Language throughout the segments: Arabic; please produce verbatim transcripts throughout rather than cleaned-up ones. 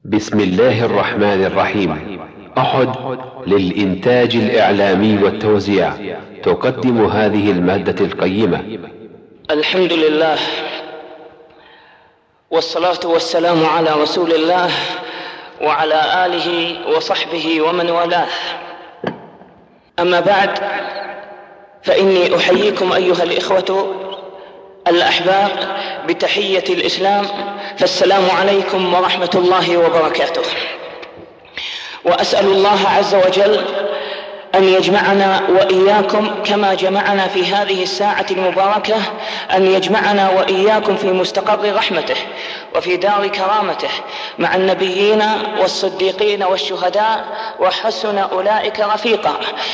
بسم الله الرحمن الرحيم. أحد للإنتاج الإعلامي والتوزيع تقدم هذه المادة القيمة. الحمد لله والصلاة والسلام على رسول الله وعلى آله وصحبه ومن والاه. أما بعد، فإني أحييكم أيها الإخوة الأحباب بتحية الإسلام، فالسلام عليكم ورحمة الله وبركاته. وأسأل الله عز وجل أن يجمعنا وإياكم كما جمعنا في هذه الساعة المباركة، أن يجمعنا وإياكم في مستقر رحمته وفي دار كرامته مع النبيين والصديقين والشهداء وحسن أولئك رفيقا.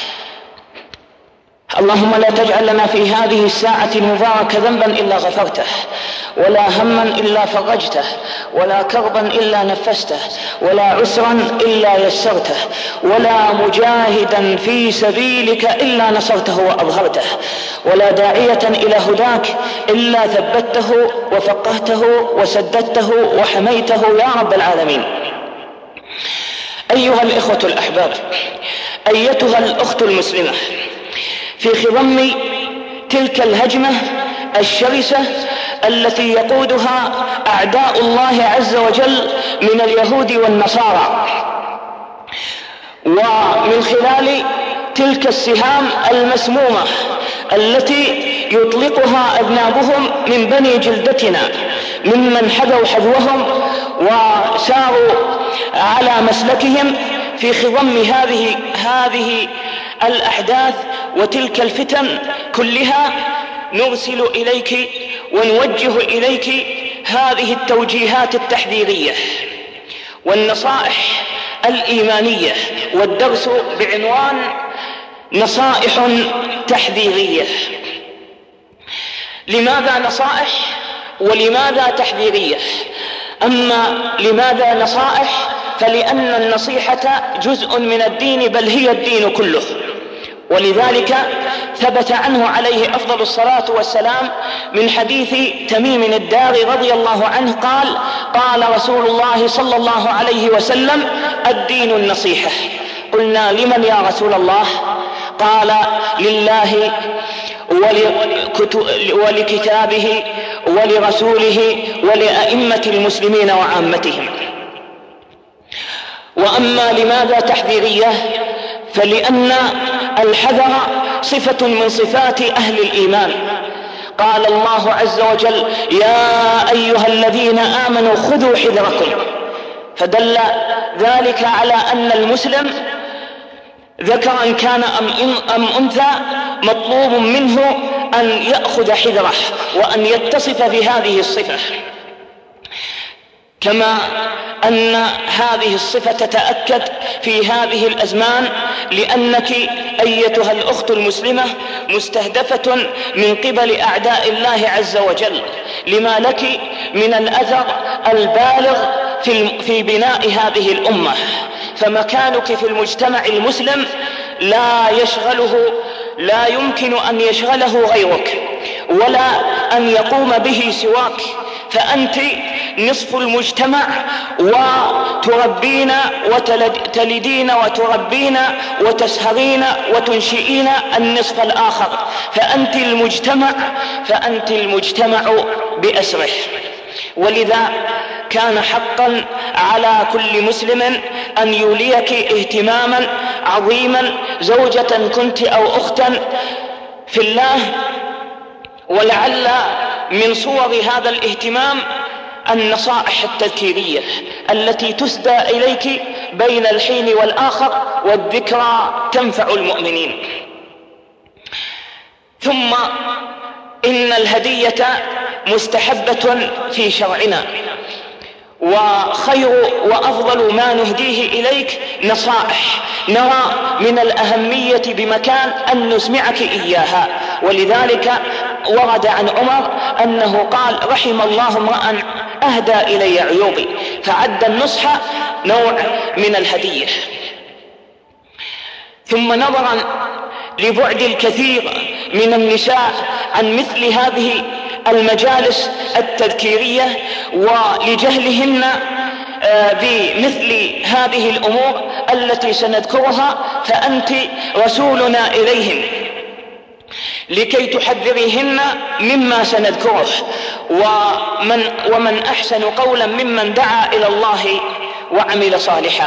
اللهم لا تجعل لنا في هذه الساعة المباركة ذنبا إلا غفرته، ولا هما إلا فرجته، ولا كربا إلا نفسته، ولا عسرا إلا يسرته، ولا مجاهدا في سبيلك إلا نصرته وأظهرته، ولا داعية إلى هداك إلا ثبته وفقهته وسددته وحميته يا رب العالمين. أيها الإخوة الأحباب، أيتها الأخت المسلمة، في خضم تلك الهجمة الشرسة التي يقودها أعداء الله عز وجل من اليهود والنصارى، ومن خلال تلك السهام المسمومة التي يطلقها أذنابهم من بني جلدتنا ممن حذوا حذوهم وساروا على مسلكهم، في خضم هذه هذه الأحداث وتلك الفتن كلها نرسل إليك ونوجه إليك هذه التوجيهات التحذيرية والنصائح الإيمانية، والدرس بعنوان نصائح تحذيرية. لماذا نصائح ولماذا تحذيرية؟ أما لماذا نصائح فلأن النصيحة جزء من الدين، بل هي الدين كله، ولذلك ثبت عنه عليه أفضل الصلاة والسلام من حديث تميم الداري رضي الله عنه قال: قال رسول الله صلى الله عليه وسلم: الدين النصيحة. قلنا: لمن يا رسول الله؟ قال: لله ولكتابه ولرسوله ولأئمة المسلمين وعامتهم. وأما لماذا تحذيرية؟ فلأن الحذر صفة من صفات أهل الإيمان. قال الله عز وجل: يا أيها الذين آمنوا خذوا حذركم. فدل ذلك على أن المسلم ذكرا كان أم أنثى مطلوب منه أن يأخذ حذره وأن يتصف بهذه الصفة، كما أن هذه الصفة تتأكد في هذه الأزمان، لأنك أيتها الأخت المسلمة مستهدفة من قبل أعداء الله عز وجل، لما لك من الأثر البالغ في بناء هذه الأمة. فمكانك في المجتمع المسلم لا يشغله لا يمكن أن يشغله غيرك ولا أن يقوم به سواك، فأنت نصف المجتمع، وتربين وتلدين وتربين وتسهرين وتنشئين النصف الآخر، فأنت المجتمع فأنت المجتمع بأسره. ولذا كان حقا على كل مسلم أن يوليك اهتماما عظيما، زوجة كنت أو أختا في الله. ولعل من صور هذا الاهتمام النصائح التذكيرية التي تسدى إليك بين الحين والآخر، والذكرى تنفع المؤمنين. ثم إن الهدية مستحبة في شرعنا، وخير وأفضل ما نهديه إليك نصائح نرى من الأهمية بمكان أن نسمعك إياها. ولذلك ورد عن عمر أنه قال: رحم الله امرأ أهدى إلي عيوبي، فعد النصح نوع من الهدية. ثم نظرا لبعد الكثير من النساء عن مثل هذه المجالس التذكيرية ولجهلهن بمثل هذه الأمور التي سنذكرها فأنت رسولنا إليهم لكي تحذريهن مما سنذكره. ومن, ومن أحسن قولا ممن دعا إلى الله وعمل صالحا.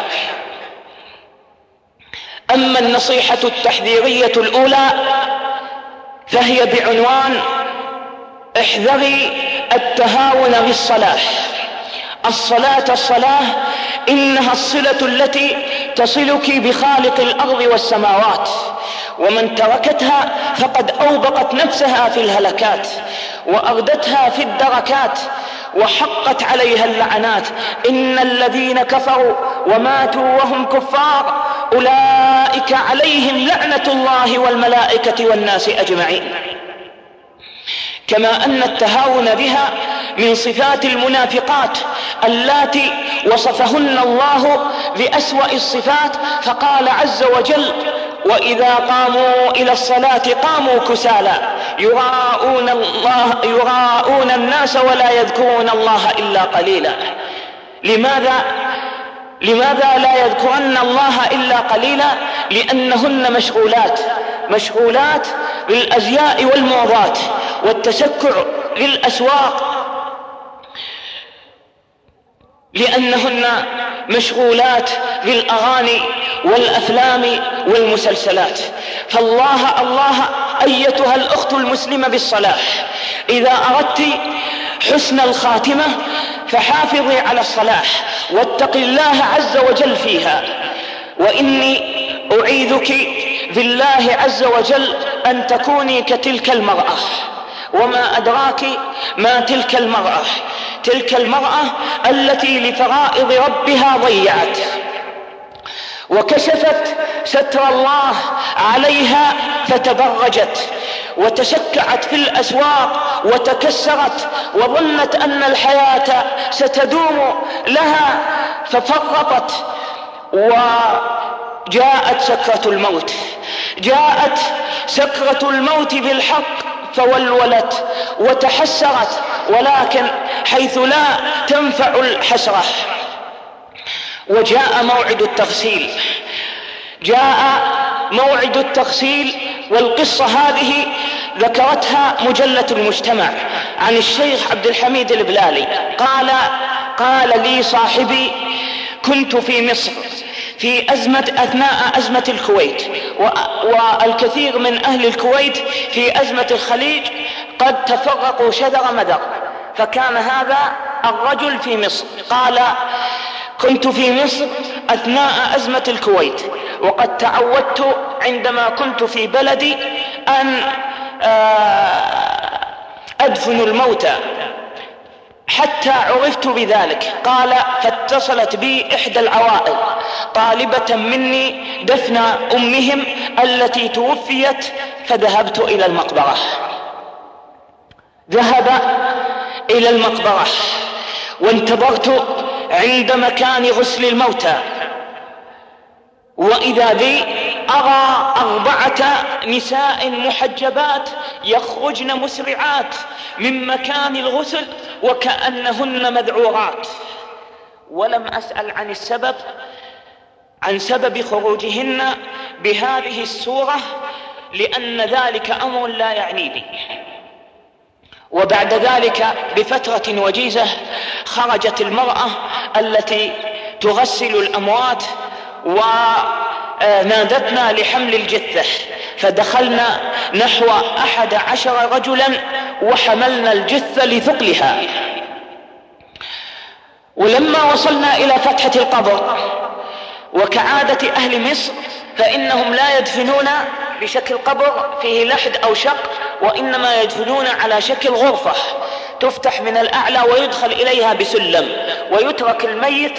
أما النصيحة التحذيرية الأولى فهي بعنوان: احذري التهاون بالصلاة. الصلاة الصلاة إنها الصلة التي تصلك بخالق الأرض والسماوات، ومن تركتها فقد أوبقت نفسها في الهلكات وأردتها في الدركات وحقت عليها اللعنات. إن الذين كفروا وماتوا وهم كفار أولئك عليهم لعنة الله والملائكة والناس أجمعين. كما أن التهاون بها من صفات المنافقات اللاتي وصفهن الله بأسوأ الصفات، فقال عز وجل: وإذا قاموا إلى الصلاة قاموا كسالى يراءون الله يراءون الناس ولا يذكرون الله إلا قليلا. لماذا لماذا لا يذكرن الله إلا قليلا؟ لأنهن مشغولات مشغولات بالأزياء والموضات والتسكع للأسواق، لأنهن مشغولات بالأغاني والأفلام والمسلسلات. فالله الله أيتها الأخت المسلمة بالصلاة، إذا أردت حسن الخاتمة فحافظي على الصلاة واتقي الله عز وجل فيها. وإني أعيذك بالله عز وجل أن تكوني كتلك المرأة. وما أدراك ما تلك المرأة؟ تلك المرأة التي لفرائض ربها ضيعت وكشفت ستر الله عليها فتبرجت وتشكعت في الأسواق وتكسرت وظنت أن الحياة ستدوم لها ففرطت، وجاءت سكرة الموت جاءت سكرة الموت بالحق فولولت وتحسرت، ولكن حيث لا تنفع الحسرة. وجاء موعد التغسيل جاء موعد التغسيل والقصة هذه ذكرتها مجلة المجتمع عن الشيخ عبد الحميد البلالي. قال قال لي صاحبي: كنت في مصر في أزمة أثناء أزمة الكويت، والكثير من أهل الكويت في أزمة الخليج قد تفرقوا شذر مذر، فكان هذا الرجل في مصر. قال: كنت في مصر أثناء أزمة الكويت، وقد تعودت عندما كنت في بلدي أن أدفن الموتى حتى عرفت بذلك. قال: فاتصلت بي إحدى العوائل طالبة مني دفن أمهم التي توفيت، فذهبت إلى المقبرة ذهب إلى المقبرة وانتظرت عند مكان غسل الموتى، وإذا بي أرى أربعة نساء محجبات يخرجن مسرعات من مكان الغسل وكأنهن مذعورات، ولم أسأل عن السبب عن سبب خروجهن بهذه الصورة، لأن ذلك أمر لا يعنيني. وبعد ذلك بفترة وجيزة خرجت المرأة التي تغسل الأموات ونادتنا لحمل الجثة، فدخلنا نحو أحد عشر رجلا وحملنا الجثة لثقلها. ولما وصلنا إلى فتحة القبر، وكعادة أهل مصر فإنهم لا يدفنون بشكل قبر فيه لحد أو شق، وإنما يدفنون على شكل غرفة تفتح من الأعلى ويدخل إليها بسلم، ويترك الميت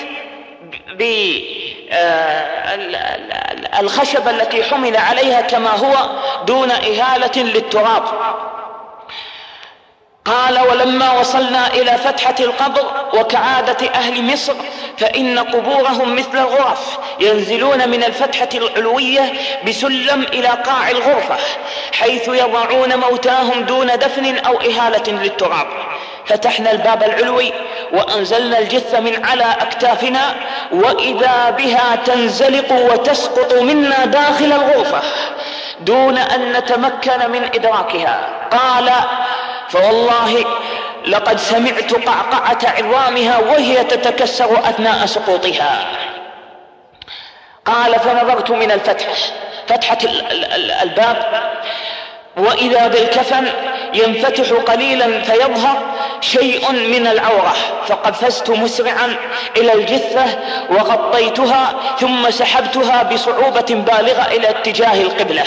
بالخشبة التي حمل عليها كما هو دون إهالة للتراب. قال: ولما وصلنا إلى فتحة القبر، وكعادة أهل مصر فإن قبورهم مثل الغرف، ينزلون من الفتحة العلوية بسلم إلى قاع الغرفة حيث يضعون موتاهم دون دفن أو إهالة للتراب. فتحنا الباب العلوي وأنزلنا الجث من على أكتافنا وإذا بها تنزلق وتسقط منا داخل الغرفة دون أن نتمكن من إدراكها. قال: فوالله لقد سمعت قعقعة عظامها وهي تتكسر أثناء سقوطها. قال: فنظرت من الفتح فتحة الباب وإذا بالكفن ينفتح قليلا فيظهر شيء من العورة، فقفزت مسرعا إلى الجثة وغطيتها ثم سحبتها بصعوبة بالغة إلى اتجاه القبلة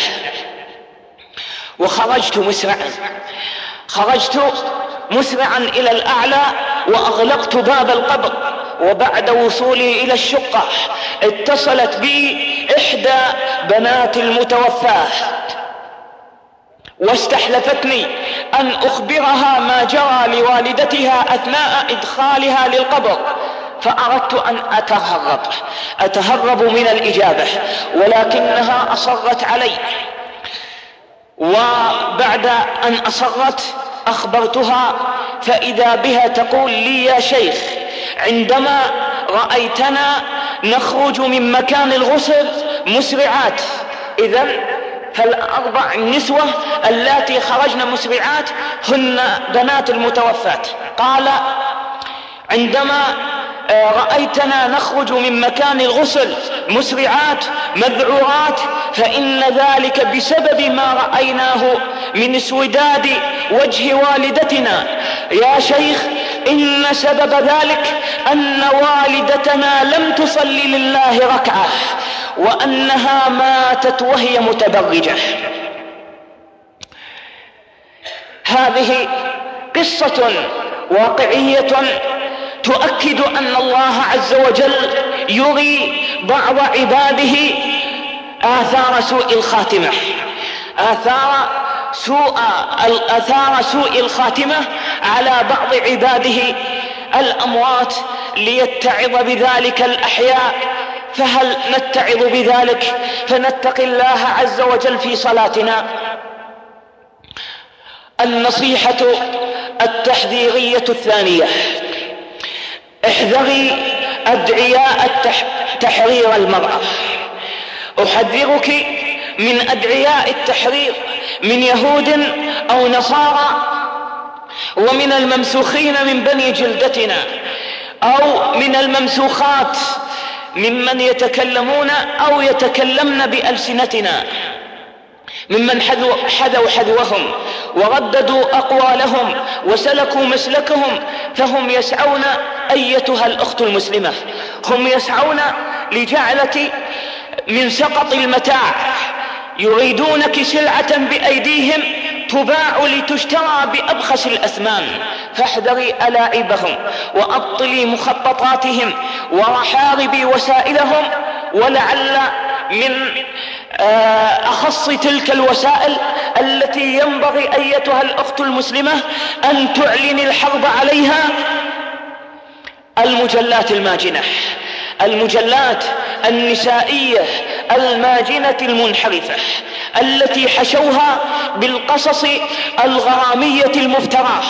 وخرجت مسرعا خرجت مسرعا إلى الأعلى وأغلقت باب القبر. وبعد وصولي إلى الشقة اتصلت بي إحدى بنات المتوفاة واستحلفتني أن أخبرها ما جرى لوالدتها أثناء إدخالها للقبر، فأردت أن أتهرب أتهرب من الإجابة ولكنها أصرت علي. وبعد أن أصرت أخبرتها فإذا بها تقول لي: يا شيخ، عندما رأيتنا نخرج من مكان الغسل مسرعات، إذن فالأربع النسوة اللاتي خرجن مسرعات هن بنات المتوفاة. قال: عندما رأيتنا نخرج من مكان الغسل مسرعات مذعورات فإن ذلك بسبب ما رأيناه من اسوداد وجه والدتنا. يا شيخ، إن سبب ذلك أن والدتنا لم تصلي لله ركعة وأنها ماتت وهي متبرجة. هذه قصة واقعية تؤكد أن الله عز وجل يري بعض عباده آثار سوء الخاتمة آثار سوء آثار سوء الخاتمة على بعض عباده الأموات ليتعظ بذلك الأحياء. فهل نتعظ بذلك فنتقي الله عز وجل في صلاتنا؟ النصيحة التحذيرية الثانية: احذري أدعياء تحرير المرأة. أحذرك من أدعياء التحرير من يهود أو نصارى ومن الممسوخين من بني جلدتنا أو من الممسوخات ممن يتكلمون أو يتكلمن بألسنتنا، ممن حذوا حذوهم ورددوا أقوالهم وسلكوا مسلكهم، فهم يسعون أيتها الأخت المسلمة، هم يسعون لجعلك من سقط المتاع، يريدونك سلعة بأيديهم تباع لتشترى بأبخس الأثمان. فاحذري ألاعبهم وأبطلي مخططاتهم ورحاربي وسائلهم. ولعل من أخص تلك الوسائل التي ينبغي أيتها الأخت المسلمة أن تعلن الحرب عليها المجلات الماجنة، المجلات النسائية الماجنة المنحرفة التي حشوها بالقصص الغرامية المفتراه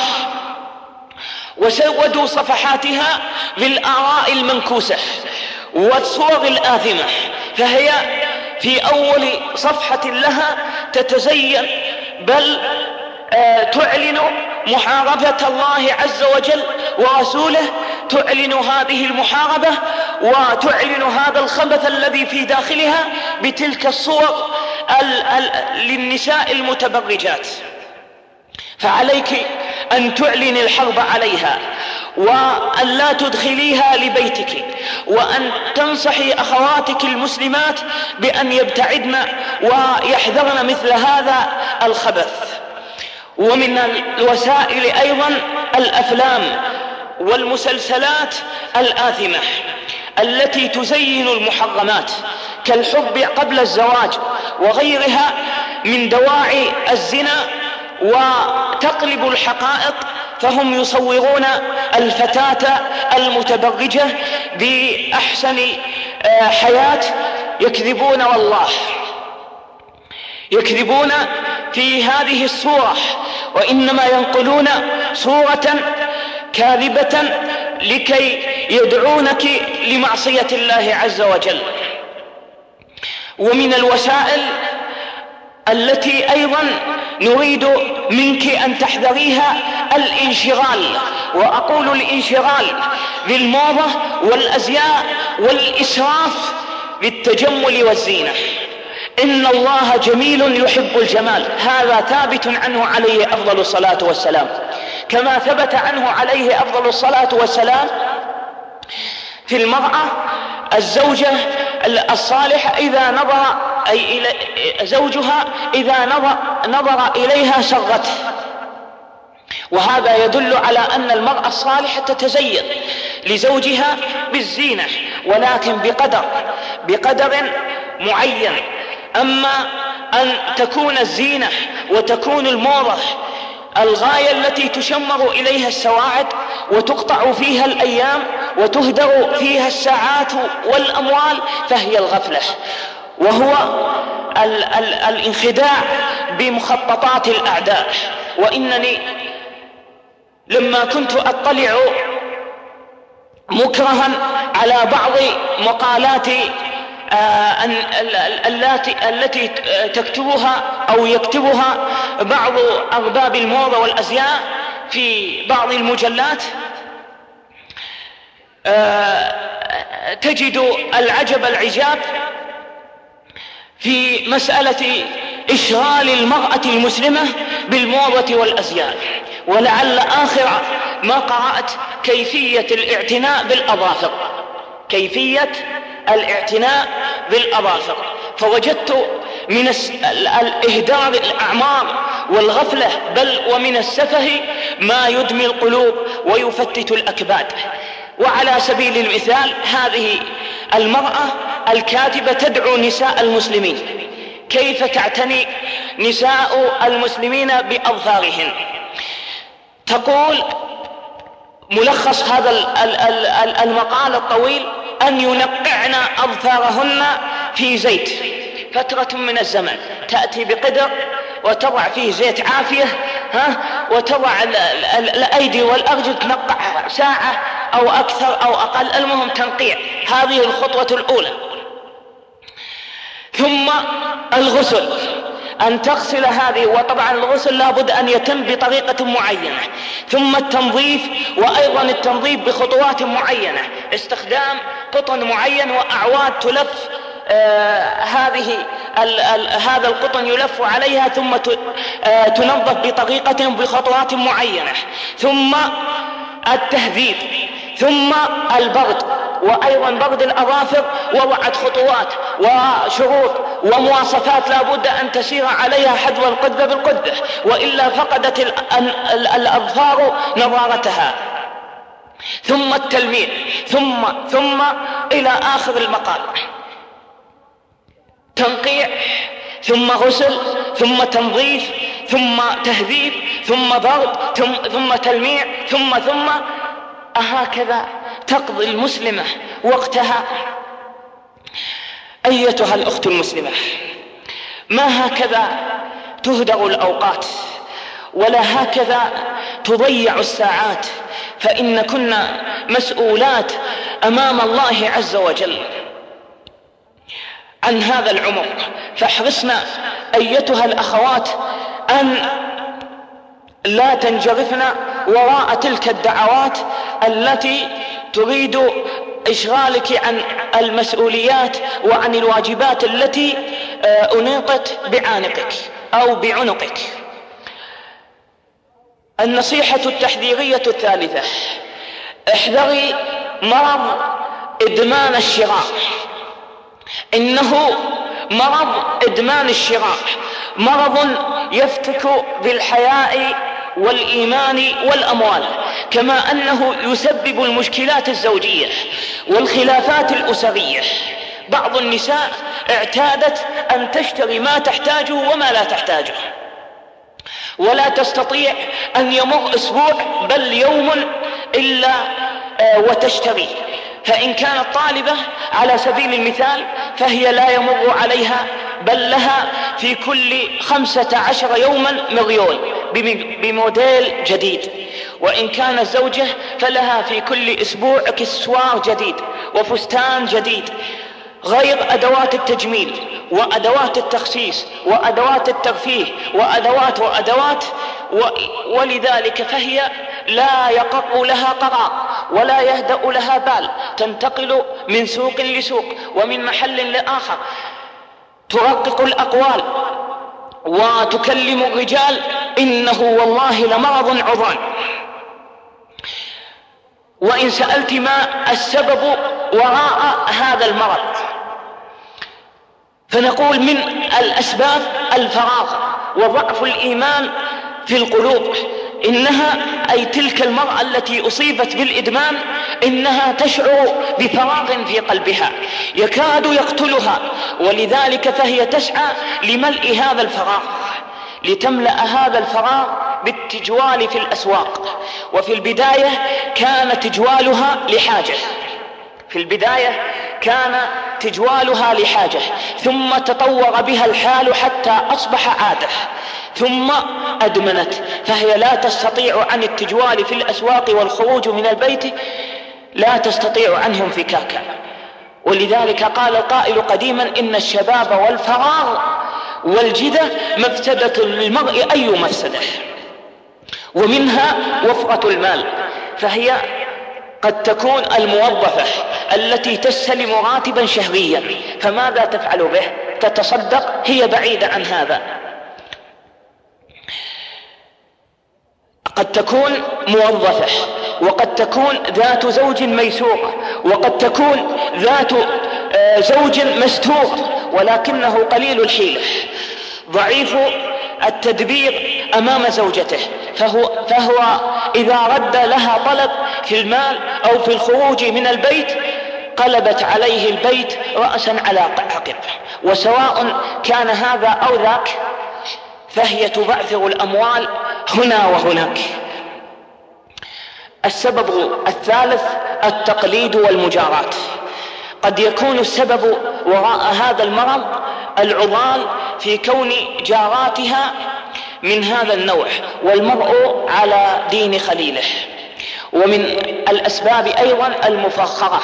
وسودوا صفحاتها بالآراء المنكوسة والصور الآثمة، فهي في أول صفحة لها تتزين بل آه تعلن محاربة الله عز وجل ورسوله، تعلن هذه المحاربة وتعلن هذا الخبث الذي في داخلها بتلك الصور ال ال للنساء المتبرجات. فعليك أن تعلن الحرب عليها وأن لا تدخليها لبيتك، وأن تنصحي أخواتك المسلمات بأن يبتعدن ويحذرن مثل هذا الخبث. ومن الوسائل أيضا الأفلام والمسلسلات الآثمة التي تزين المحرمات كالحب قبل الزواج وغيرها من دواعي الزنا وتقلب الحقائق، فهم يصورون الفتاة المتبرجة بأحسن حياة، يكذبون والله يكذبون في هذه الصورة، وإنما ينقلون صورة كاذبة لكي يدعونك لمعصية الله عز وجل. ومن الوسائل التي أيضا نريد منك أن تحذريها الانشغال، وأقول الانشغال بالموضة والأزياء والإسراف بالتجمل والزينة. إن الله جميل يحب الجمال، هذا ثابت عنه عليه أفضل الصلاة والسلام، كما ثبت عنه عليه أفضل الصلاة والسلام في المرأة الزوجة الصالحة إذا نظر أي إلى زوجها إذا نظر, نظر إليها سرته. وهذا يدل على أن المرأة الصالحة تتزين لزوجها بالزينة، ولكن بقدر بقدر معين. أما أن تكون الزينة وتكون الموضة الغاية التي تشمر إليها السواعد وتقطع فيها الأيام وتهدر فيها الساعات والأموال، فهي الغفلة، وهو ال ال الانخداع بمخططات الأعداء. وإنني لما كنت أطلع مكرها على بعض مقالات التي التي تكتبها أو يكتبها بعض أرباب الموضة والأزياء في بعض المجلات، تجد العجب العجاب في مسألة إشغال المرأة المسلمة بالموضة والأزياء. ولعل آخر ما قرأت كيفية الاعتناء بالأظافر، كيفية الاعتناء بالأظافر، فوجدت من الإهدار الأعمار والغفلة بل ومن السفه ما يدمي القلوب ويفتت الأكباد. وعلى سبيل المثال هذه المرأة الكاتبة تدعو نساء المسلمين، كيف تعتني نساء المسلمين بأظفارهن؟ تقول ملخص هذا المقال الطويل أن ينقعن أظفارهن في زيت فترة من الزمن، تأتي بقدر وتضع فيه زيت عافية، ها وتضع الأيدي والأرجل تنقع ساعة أو أكثر أو أقل، المهم تنقيع. هذه الخطوة الأولى. ثم الغسل، أن تغسل هذه، وطبعا الغسل لابد أن يتم بطريقة معينة. ثم التنظيف، وأيضا التنظيف بخطوات معينة، استخدام قطن معين وأعواد تلف آه هذه ال ال هذا القطن يلف عليها ثم آه تنظف بطريقة بخطوات معينة. ثم التهذيب، ثم البرد، وأيضا برد الأظافر وضعت خطوات وشروط ومواصفات لا بد أن تسير عليها حذو القدة بالقدة، وإلا فقدت الأظفار نضارتها. ثم التلميع، ثم ثم إلى آخر المقال، تنقيع ثم غسل ثم تنظيف ثم تهذيب ثم برد ثم, ثم تلميع ثم ثم أهكذا تقضي المسلمة وقتها. أيتها الأخت المسلمة، ما هكذا تهدر الأوقات ولا هكذا تضيع الساعات، فإن كنا مسؤولات أمام الله عز وجل عن هذا العمر. فاحرصنا أيتها الأخوات أن لا تنجرفن وراء تلك الدعوات التي تريد إشغالك عن المسؤوليات وعن الواجبات التي أنيطت بعانقك أو بعنقك. النصيحة التحذيرية الثالثة: احذري مرض إدمان الشراء. إنه مرض إدمان الشراء مرض يفتك بالحياء والإيمان والأموال، كما أنه يسبب المشكلات الزوجية والخلافات الأسرية. بعض النساء اعتادت أن تشتري ما تحتاجه وما لا تحتاجه، ولا تستطيع أن يمر أسبوع بل يوم إلا وتشتري. فإن كانت طالبة على سبيل المثال فهي لا يمر عليها بل لها في كل خمسة عشر يوما مليون بموديل جديد، وإن كانت زوجة فلها في كل أسبوع كسوار جديد وفستان جديد، غير أدوات التجميل وأدوات التخسيس وأدوات الترفيه وأدوات وأدوات و... ولذلك فهي لا يقر لها قرار ولا يهدأ لها بال، تنتقل من سوق لسوق ومن محل لآخر، ترقق الأقوال وتكلم الرجال إنه والله لمرض عضال. وإن سألت ما السبب وراء هذا المرض فنقول من الأسباب الفراغ وضعف الإيمان في القلوب. إنها أي تلك المرأة التي أصيبت بالإدمان إنها تشعر بفراغ في قلبها يكاد يقتلها، ولذلك فهي تسعى لملء هذا الفراغ، لتملأ هذا الفراغ بالتجوال في الأسواق. وفي البداية كان تجوالها لحاجة، في البداية كان تجوالها لحاجة، ثم تطور بها الحال حتى أصبح عادة، ثم أدمنت، فهي لا تستطيع عن التجوال في الأسواق والخروج من البيت، لا تستطيع عنه انفكاكا. ولذلك قال القائل قديما إن الشباب والفراغ والجدة مفسدة للمرء أي مفسدة. ومنها وفرة المال، فهي قد تكون الموظفة التي تستلم راتبا شهريا، فماذا تفعل به؟ تتصدق، هي بعيدة عن هذا. قد تكون موظفة، وقد تكون ذات زوج ميسور، وقد تكون ذات زوج مستور، ولكنه قليل الحيلة ضعيف التدبير أمام زوجته، فهو, فهو إذا رد لها طلب في المال أو في الخروج من البيت قلبت عليه البيت رأسا على عقب، وسواء كان هذا أو ذاك فهي تبعثر الأموال هنا وهناك. السبب الثالث التقليد والمجاراة. قد يكون السبب وراء هذا المرض العضال في كون جاراتها من هذا النوع، والمرء على دين خليله. ومن الأسباب أيضا المفخرة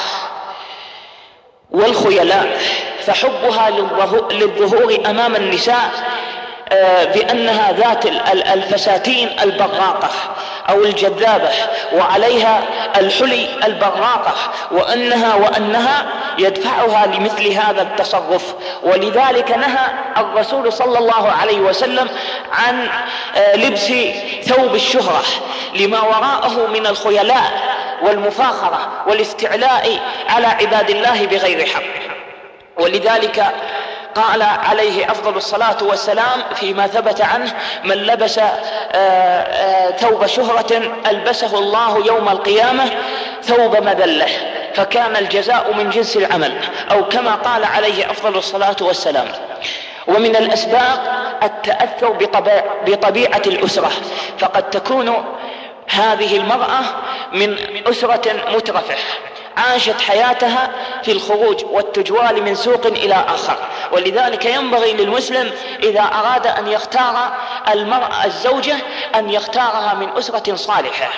والخيلاء، فحبها للظهور أمام النساء بأنها ذات الفساتين البراقة أو الجذابة وعليها الحلي البراقة، وأنها وأنها يدفعها لمثل هذا التصرف. ولذلك نهى الرسول صلى الله عليه وسلم عن لبس ثوب الشهرة لما وراءه من الخيلاء والمفاخرة والاستعلاء على عباد الله بغير حق. ولذلك قال عليه أفضل الصلاة والسلام فيما ثبت عنه: من لبس ثوب شهرة ألبسه الله يوم القيامة ثوب مذلة، فكان الجزاء من جنس العمل، أو كما قال عليه أفضل الصلاة والسلام. ومن الأسباب التأثر بطبيعة الأسرة، فقد تكون هذه المرأة من أسرة مترفة عاشت حياتها في الخروج والتجوال من سوق إلى آخر، ولذلك ينبغي للمسلم إذا أراد أن يختار المرأة الزوجة أن يختارها من أسرة صالحة.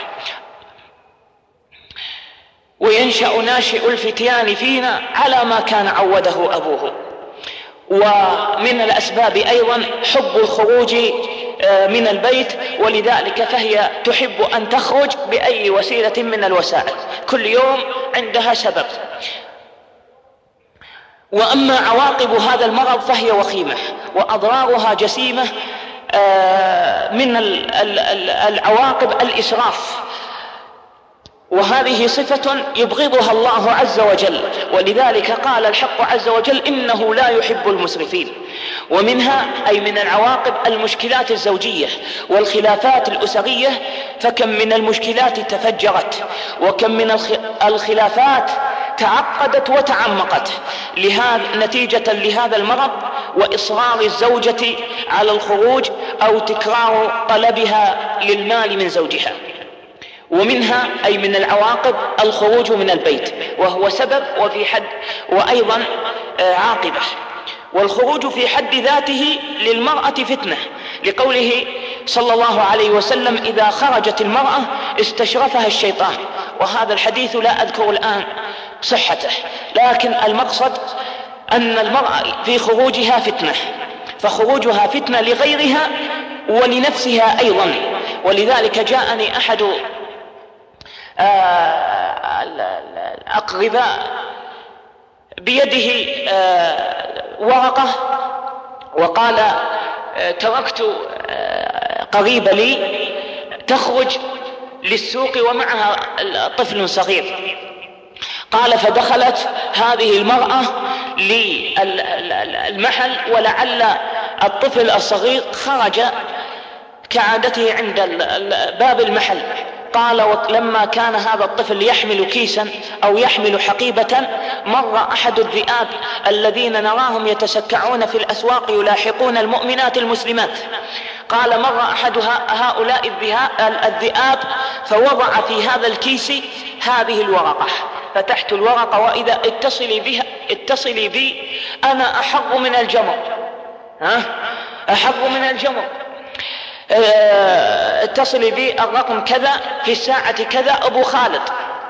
وينشأ ناشئ الفتيان فينا على ما كان عوده أبوه. ومن الأسباب أيضا حب الخروج من البيت، ولذلك فهي تحب أن تخرج بأي وسيلة من الوسائل، كل يوم عندها سبب. وأما عواقب هذا المرض فهي وخيمة وأضرارها جسيمة. من العواقب الإسراف، وهذه صفة يبغضها الله عز وجل، ولذلك قال الحق عز وجل: إنه لا يحب المسرفين. ومنها أي من العواقب المشكلات الزوجية والخلافات الأسرية، فكم من المشكلات تفجرت، وكم من الخلافات تعقدت وتعمقت لهذا نتيجة لهذا المرض وإصرار الزوجة على الخروج أو تكرار طلبها للمال من زوجها. ومنها أي من العواقب الخروج من البيت، وهو سبب وفي حد وأيضا عاقبة. والخروج في حد ذاته للمرأة فتنة، لقوله صلى الله عليه وسلم إذا خرجت المرأة استشرفها الشيطان، وهذا الحديث لا أذكر الآن صحته، لكن المقصد أن المرأة في خروجها فتنة، فخروجها فتنة لغيرها ولنفسها أيضا. ولذلك جاءني أحد الأقرباء بيده ورقة وقال تركت قريبة لي تخرج للسوق ومعها طفل صغير، قال فدخلت هذه المرأة للمحل ولعل الطفل الصغير خرج كعادته عند باب المحل، قال لما كان هذا الطفل يحمل كيسا أو يحمل حقيبة مر أحد الذئاب الذين نراهم يتسكعون في الأسواق يلاحقون المؤمنات المسلمات، قال مر أحد هؤلاء الذئاب فوضع في هذا الكيس هذه الورقة، فتحت الورقة وإذا اتصلي بها اتصلي بي أنا أحق من الجمر، ها أحق من الجمر، اتصلي بي الرقم كذا في الساعة كذا أبو خالد.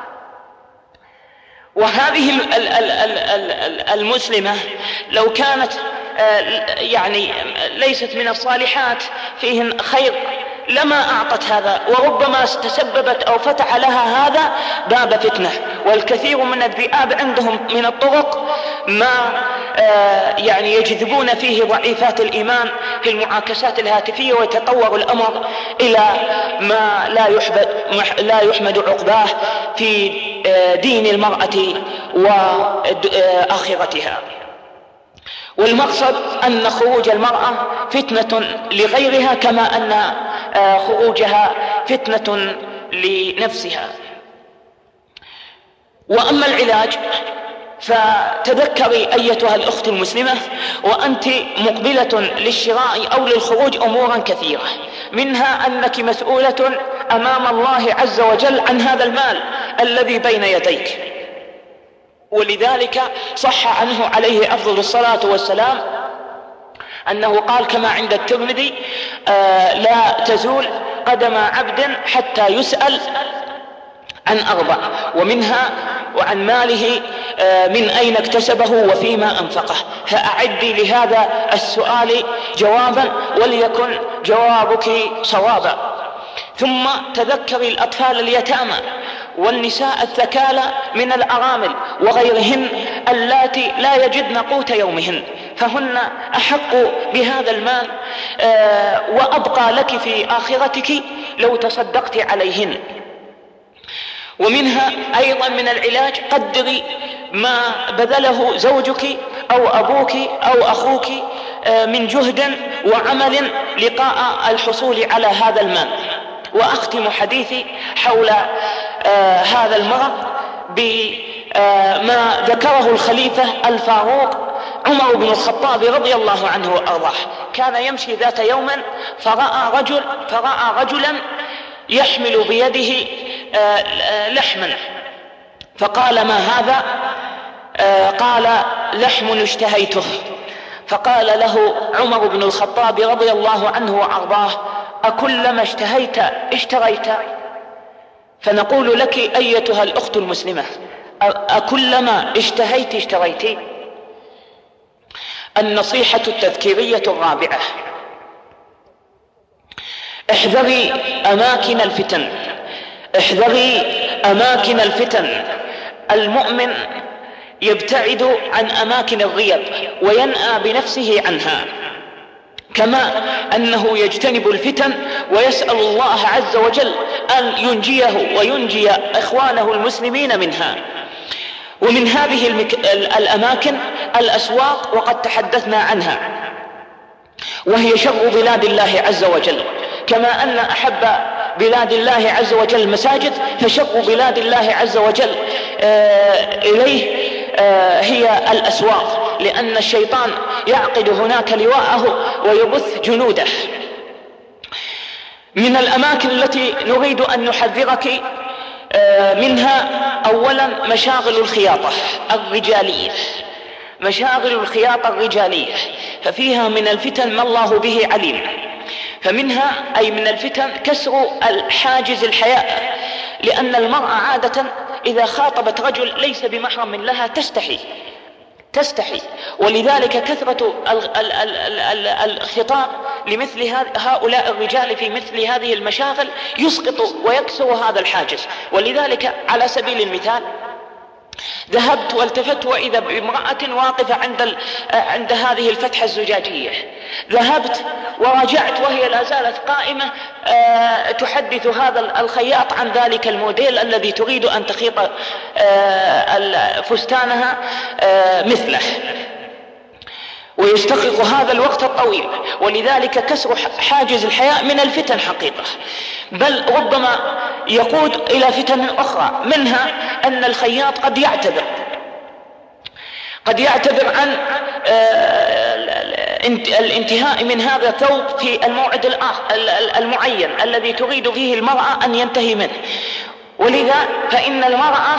وهذه المسلمة لو كانت يعني ليست من الصالحات فيهن خير لما أعطت هذا، وربما تسببت أو فتح لها هذا باب فتنة. والكثير من الذئاب عندهم من الطرق ما يعني يجذبون فيه ضعيفات الإيمان في المعاكسات الهاتفية، ويتطور الأمر إلى ما لا يحمد, لا يحمد عقباه في دين المرأة وآخرتها. والمقصد أن خروج المرأة فتنة لغيرها كما أن خروجها فتنة لنفسها. وأما العلاج فتذكري أيتها الأخت المسلمة وأنت مقبلة للشراء أو للخروج أمورا كثيرة، منها أنك مسؤولة أمام الله عز وجل عن هذا المال الذي بين يديك. ولذلك صح عنه عليه أفضل الصلاة والسلام أنه قال كما عند الترمذي آه لا تزول قدم عبد حتى يسأل عن أربع، ومنها وعن ماله آه من أين اكتسبه وفيما أنفقه، فأعدي لهذا السؤال جوابا وليكن جوابك صوابا. ثم تذكري الأطفال اليتامى والنساء الثكالى من الأرامل وغيرهن اللاتي لا يجدن قوت يومهن، فهن أحق بهذا المال آه وأبقى لك في آخرتك لو تصدقت عليهن. ومنها أيضا من العلاج قدري ما بذله زوجك أو أبوك أو أخوك آه من جهد وعمل لقاء الحصول على هذا المال. وأختم حديثي حول آه هذا المرض بما ذكره الخليفة الفاروق عمر بن الخطاب رضي الله عنه وأرضاه. كان يمشي ذات يوما فرأى رجل فرأى رجلا يحمل بيده آه لحما، فقال ما هذا؟ آه قال لحم اشتهيته. فقال له عمر بن الخطاب رضي الله عنه وأرضاه أكلما اشتهيت اشتريت؟ فنقول لك أيتها الأخت المسلمة أكلما اشتهيت اشتريت؟ النصيحة التذكيرية الرابعة: احذري أماكن الفتن، احذري أماكن الفتن. المؤمن يبتعد عن أماكن الغيب وينأى بنفسه عنها، كما أنه يجتنب الفتن ويسأل الله عز وجل أن ينجيه وينجي إخوانه المسلمين منها. ومن هذه المك... الأماكن الأسواق، وقد تحدثنا عنها، وهي شر بلاد الله عز وجل. كما أن أحب بلاد الله عز وجل المساجد، فشر بلاد الله عز وجل آه إليه آه هي الأسواق، لأن الشيطان يعقد هناك لواءه ويبث جنوده. من الأماكن التي نريد أن نحذرك منها أولا مشاغل الخياطة الرجالية، مشاغل الخياطة الرجالية ففيها من الفتن ما الله به عليم. فمنها أي من الفتن كسر الحاجز الحياء، لأن المرأة عادة إذا خاطبت رجل ليس بمحرم لها تستحي تستحي ولذلك كثرة الخطاب لمثل هؤلاء الرجال في مثل هذه المشاغل يسقط ويكسر هذا الحاجز. ولذلك على سبيل المثال ذهبت والتفت وإذا بامرأة واقفة عند عند هذه الفتحة الزجاجية، ذهبت ورجعت وهي لا زالت قائمة تحدث هذا الخياط عن ذلك الموديل الذي تريد أن تخيط فستانها مثله، ويستغرق هذا الوقت الطويل. ولذلك كسر حاجز الحياء من الفتن حقيقة، بل ربما يقود إلى فتن أخرى، منها أن الخياط قد يعتذر قد يعتذر عن الانتهاء من هذا الثوب في الموعد المعين الذي تريد فيه المرأة أن ينتهي منه. ولذا فإن المرأة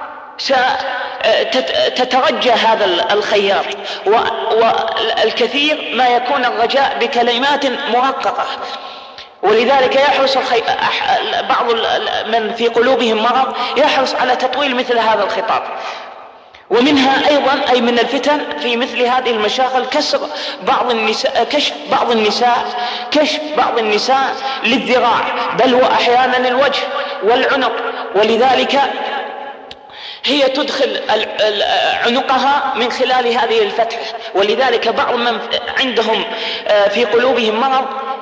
ستترجى هذا الخياط، والكثير ما يكون الرجاء بكلمات مرققة، ولذلك يحرص بعض من في قلوبهم مرض يحرص على تطويل مثل هذا الخطاب. ومنها أيضا أي من الفتن في مثل هذه المشاغل كسر بعض النساء كشف بعض النساء كشف بعض النساء للذراع، بل وأحيانا الوجه والعنق، ولذلك هي تدخل عنقها من خلال هذه الفتحة. ولذلك بعض من عندهم في قلوبهم مرض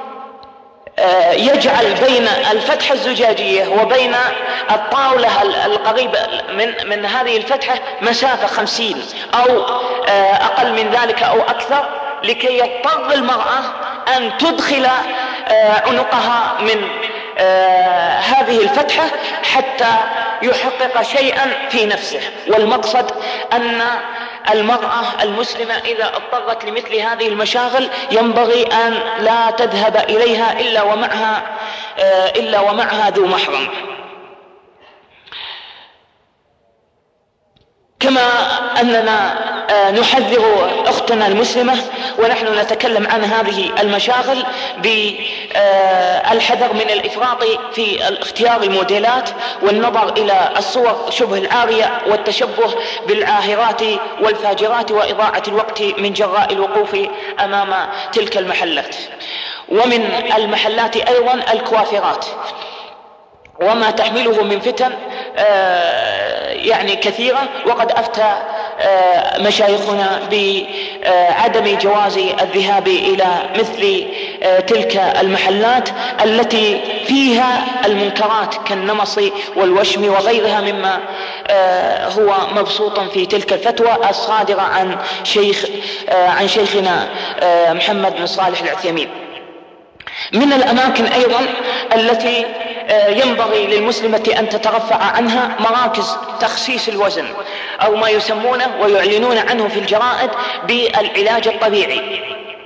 يجعل بين الفتحة الزجاجية وبين الطاولة القريبة من, من هذه الفتحة مسافة خمسين أو أقل من ذلك أو أكثر، لكي يضطر المرأة أن تدخل عنقها من هذه الفتحة حتى يحقق شيئا في نفسه. والمقصد أن المرأة المسلمة إذا اضطرت لمثل هذه المشاغل ينبغي أن لا تذهب إليها إلا ومعها إلا ومعها ذو محرم. كما أننا نحذر أختنا المسلمة ونحن نتكلم عن هذه المشاغل بالحذر من الإفراط في اختيار الموديلات والنظر إلى الصور شبه العارية والتشبه بالعاهرات والفاجرات وإضاعة الوقت من جراء الوقوف أمام تلك المحلات. ومن المحلات أيضا الكوافرات وما تحمله من فتن يعني كثيرة، وقد أفتى مشايخنا بعدم جواز الذهاب إلى مثل تلك المحلات التي فيها المنكرات كالنمص والوشم وغيرها مما هو مبسوط في تلك الفتوى الصادرة عن شيخ عن شيخنا محمد بن صالح العثيمين. من الأماكن أيضا التي ينبغي للمسلمة أن تترفع عنها مراكز تخسيس الوزن أو ما يسمونه ويعلنون عنه في الجرائد بالعلاج الطبيعي.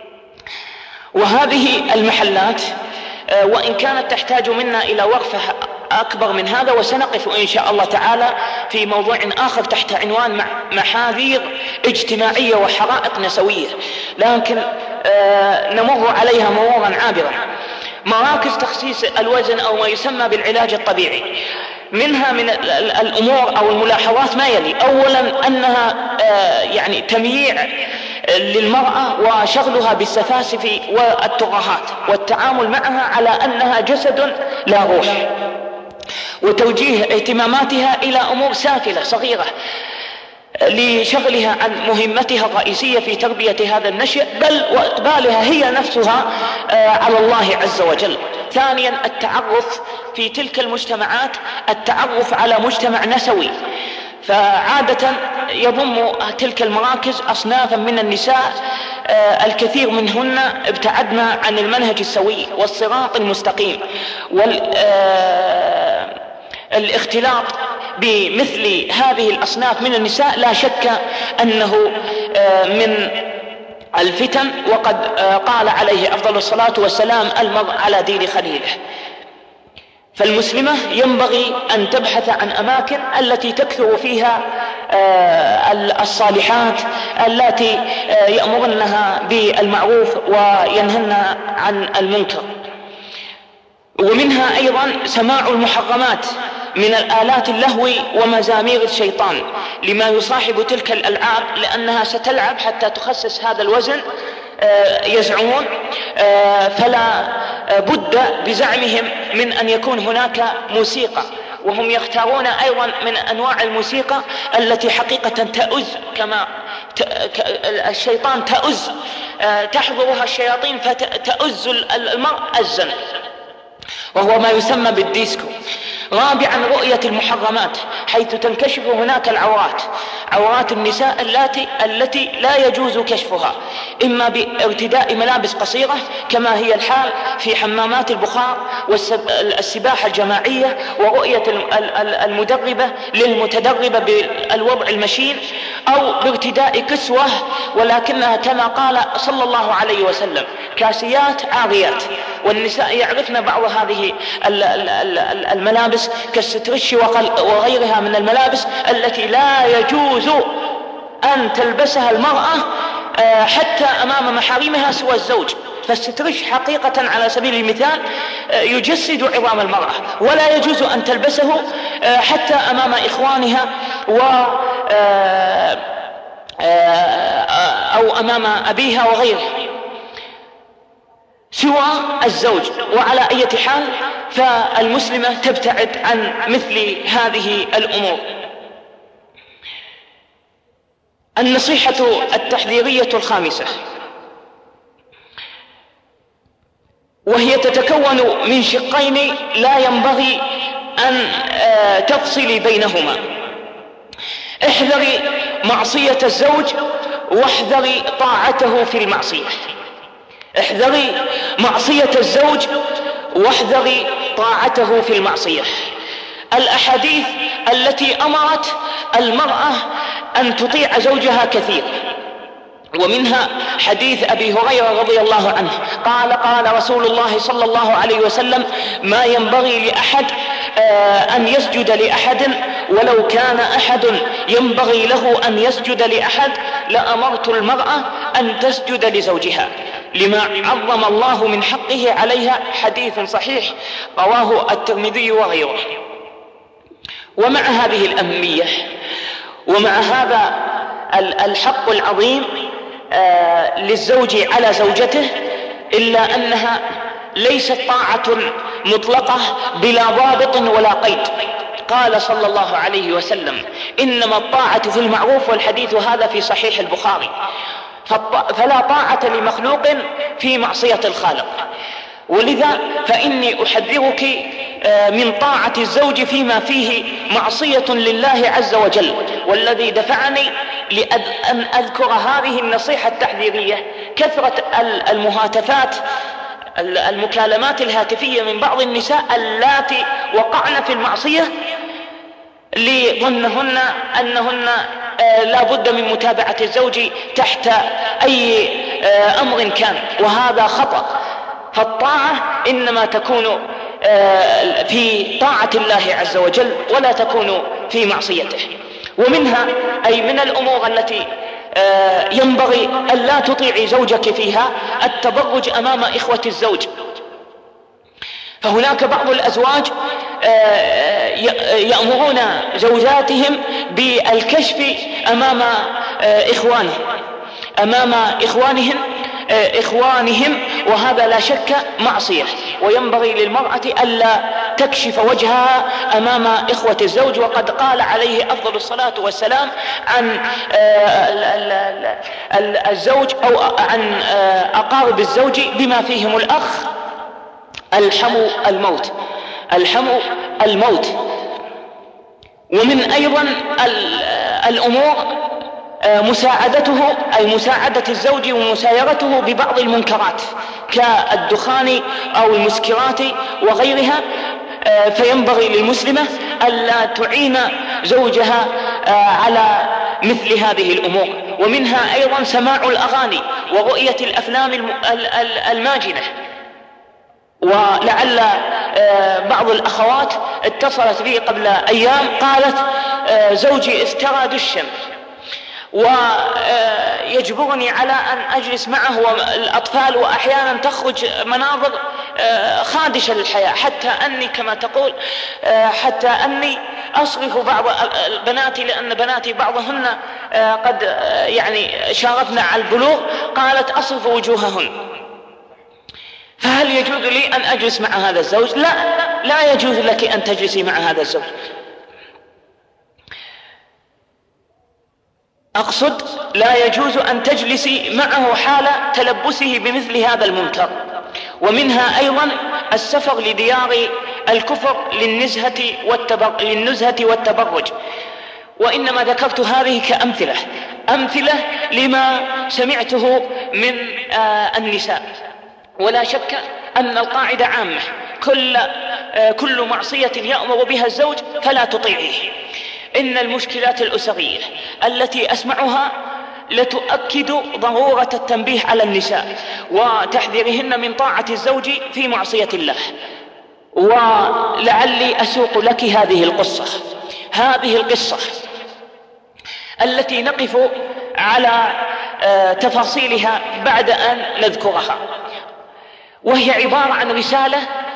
وهذه المحلات وإن كانت تحتاج منا إلى وقفة أكبر من هذا، وسنقف إن شاء الله تعالى في موضوع آخر تحت عنوان محاذير اجتماعية وحرائق نسوية، لكن نمر عليها مرورا عابرا. مراكز تخسيس الوزن أو ما يسمى بالعلاج الطبيعي، منها من الأمور أو الملاحظات ما يلي: أولا أنها يعني تمييع للمرأة وشغلها بالسفاسف والترهات والتعامل معها على أنها جسد لا روح، وتوجيه اهتماماتها إلى أمور سافلة صغيرة لشغلها عن مهمتها الرئيسية في تربية هذا النشء، بل وإقبالها هي نفسها على الله عز وجل. ثانيا التعرف في تلك المجتمعات، التعرف على مجتمع نسوي، فعادة يضم تلك المراكز أصنافا من النساء الكثير منهن ابتعدنا عن المنهج السوي والصراط المستقيم، والاختلاط بمثل هذه الأصناف من النساء لا شك أنه من الفتن، وقد قال عليه أفضل الصلاة والسلام: المرء على دين خليله. فالمسلمة ينبغي أن تبحث عن أماكن التي تكثر فيها الصالحات التي يأمرنها بالمعروف وينهن عن المنكر. ومنها أيضا سماع المحرمات من الآلات اللهو ومزامير الشيطان لما يصاحب تلك الألعاب، لأنها ستلعب حتى تخسس هذا الوزن يزعمون، فلا بد بزعمهم من أن يكون هناك موسيقى، وهم يختارون أيضا من أنواع الموسيقى التي حقيقة تؤز، كما الشيطان تؤز تحضرها الشياطين فتؤز المرء أزا، وهو ما يسمى بالديسكو. رابعا رؤية المحرمات، حيث تنكشف هناك العورات، عورات النساء التي التي لا يجوز كشفها، إما بارتداء ملابس قصيرة كما هي الحال في حمامات البخار والسباحة الجماعية، ورؤية المدربة للمتدربة بالوضع المشين، أو بارتداء كسوة ولكنها كما قال صلى الله عليه وسلم كاسيات عاريات. والنساء يعرفن بعض هذه الملابس كالسترش وغيرها من الملابس التي لا يجوز أن تلبسها المرأة حتى أمام محارمها سوى الزوج. فالسترش حقيقة على سبيل المثال يجسد عظام المرأة، ولا يجوز أن تلبسه حتى أمام إخوانها و أو أمام أبيها وغيره سوى الزوج. وعلى أي حال فالمسلمة تبتعد عن مثل هذه الأمور. النصيحة التحذيرية الخامسة، وهي تتكون من شقين لا ينبغي أن تفصلي بينهما: احذري معصية الزوج واحذري طاعته في المعصية. احذري معصية الزوج واحذري طاعته في المعصية. الأحاديث التي أمرت المرأة أن تطيع زوجها كثير، ومنها حديث أبي هريرة رضي الله عنه قال قال رسول الله صلى الله عليه وسلم: ما ينبغي لأحد أن يسجد لأحد ولو كان أحد ينبغي له أن يسجد لأحد لأمرت المرأة أن تسجد لزوجها لما عظم الله من حقه عليها. حديث صحيح رواه الترمذي وغيره. ومع هذه الأهمية ومع هذا الحق العظيم للزوج على زوجته، إلا أنها ليست طاعة مطلقة بلا ضابط ولا قيد. قال صلى الله عليه وسلم: إنما الطاعة في المعروف، والحديث هذا في صحيح البخاري. فلا طاعة لمخلوق في معصية الخالق. ولذا فإني أحذرك من طاعة الزوج فيما فيه معصية لله عز وجل. والذي دفعني لأن أذكر هذه النصيحة التحذيرية كثرة المهاتفات المكالمات الهاتفية من بعض النساء اللاتي وقعن في المعصية لظنهن أنهن لا بد من متابعة الزوج تحت أي أمر كان، وهذا خطأ. فالطاعة إنما تكون في طاعة الله عز وجل ولا تكون في معصيته. ومنها أي من الأمور التي ينبغي أن لا تطيعي زوجك فيها التبرج أمام إخوة الزوج. فهناك بعض الأزواج يأمرون زوجاتهم بالكشف أمام إخوانهم أمام إخوانهم إخوانهم وهذا لا شك معصية. وينبغي للمرأة ألا تكشف وجهها أمام إخوة الزوج. وقد قال عليه أفضل الصلاة والسلام عن الزوج أو عن أقارب الزوج بما فيهم الأخ: الحمو الموت الحمو الموت. ومن أيضا الأمور مساعدته أي مساعدة الزوج ومسايرته ببعض المنكرات كالدخان أو المسكرات وغيرها. فينبغي للمسلمة ألا تعين زوجها على مثل هذه الأمور. ومنها أيضا سماع الأغاني ورؤية الأفلام الماجنة. ولعل بعض الأخوات اتصلت بي قبل أيام قالت: زوجي اشترى دشا ويجبرني على أن أجلس معه والأطفال، وأحيانا تخرج مناظر خادشة للحياة، حتى أني كما تقول حتى أني أصرف بعض بناتي، لأن بناتي بعضهن قد يعني شارفنا على البلوغ، قالت أصرف وجوههن. فهل يجوز لي أن أجلس مع هذا الزوج؟ لا، لا يجوز لك أن تجلسي مع هذا الزوج. أقصد لا يجوز أن تجلسي معه حال تلبسه بمثل هذا المنكر. ومنها أيضا السفر لديار الكفر للنزهة والتبر... للنزهة والتبرج. وإنما ذكرت هذه كأمثلة أمثلة لما سمعته من آه النساء. ولا شك أن القاعدة عامة، كل, آه كل معصية يأمر بها الزوج فلا تطيعه. إن المشكلات الأسرية التي أسمعها لتؤكد ضرورة التنبيه على النساء وتحذيرهن من طاعة الزوج في معصية الله. ولعلي أسوق لك هذه القصة هذه القصة التي نقف على تفاصيلها بعد أن نذكرها، وهي عبارة عن رسالة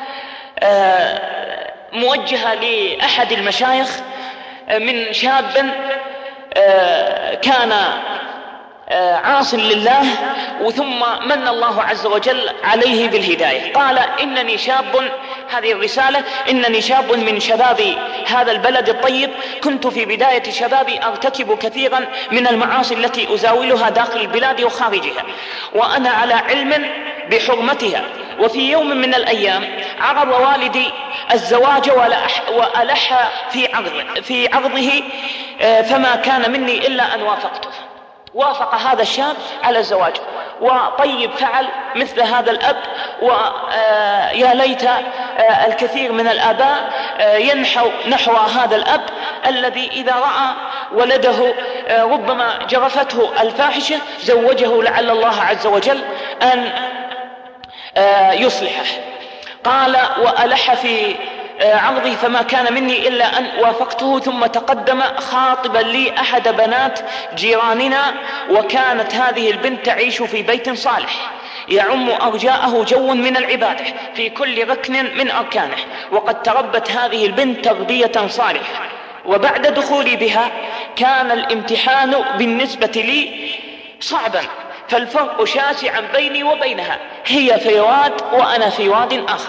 موجهة لأحد المشايخ من شاب كان عاص لله ثم من الله عز وجل عليه بالهداية. قال: إنني شاب، هذه الرسالة، إنني شاب من شباب هذا البلد الطيب، كنت في بداية شبابي أرتكب كثيرا من المعاصي التي أزاولها داخل البلاد وخارجها، وأنا على علم بحرمتها. وفي يوم من الأيام عرض والدي الزواج وألح في عرضه, في عرضه فما كان مني إلا أن وافقته. وافق هذا الشاب على الزواج، وطيب فعل مثل هذا الأب. ويا ليت الكثير من الآباء ينحو نحو هذا الأب الذي إذا رأى ولده ربما جرفته الفاحشة زوجه لعل الله عز وجل أن يصلحه. قال: وألح في عرضي فما كان مني إلا أن وافقته. ثم تقدم خاطبا لي أحد بنات جيراننا، وكانت هذه البنت تعيش في بيت صالح يعم أرجاءه جو من العبادة في كل ركن من أركانه، وقد تربت هذه البنت تربية صالحة. وبعد دخولي بها كان الامتحان بالنسبة لي صعبا، فالفرق شاسعا بيني وبينها، هي في واد وأنا في واد آخر.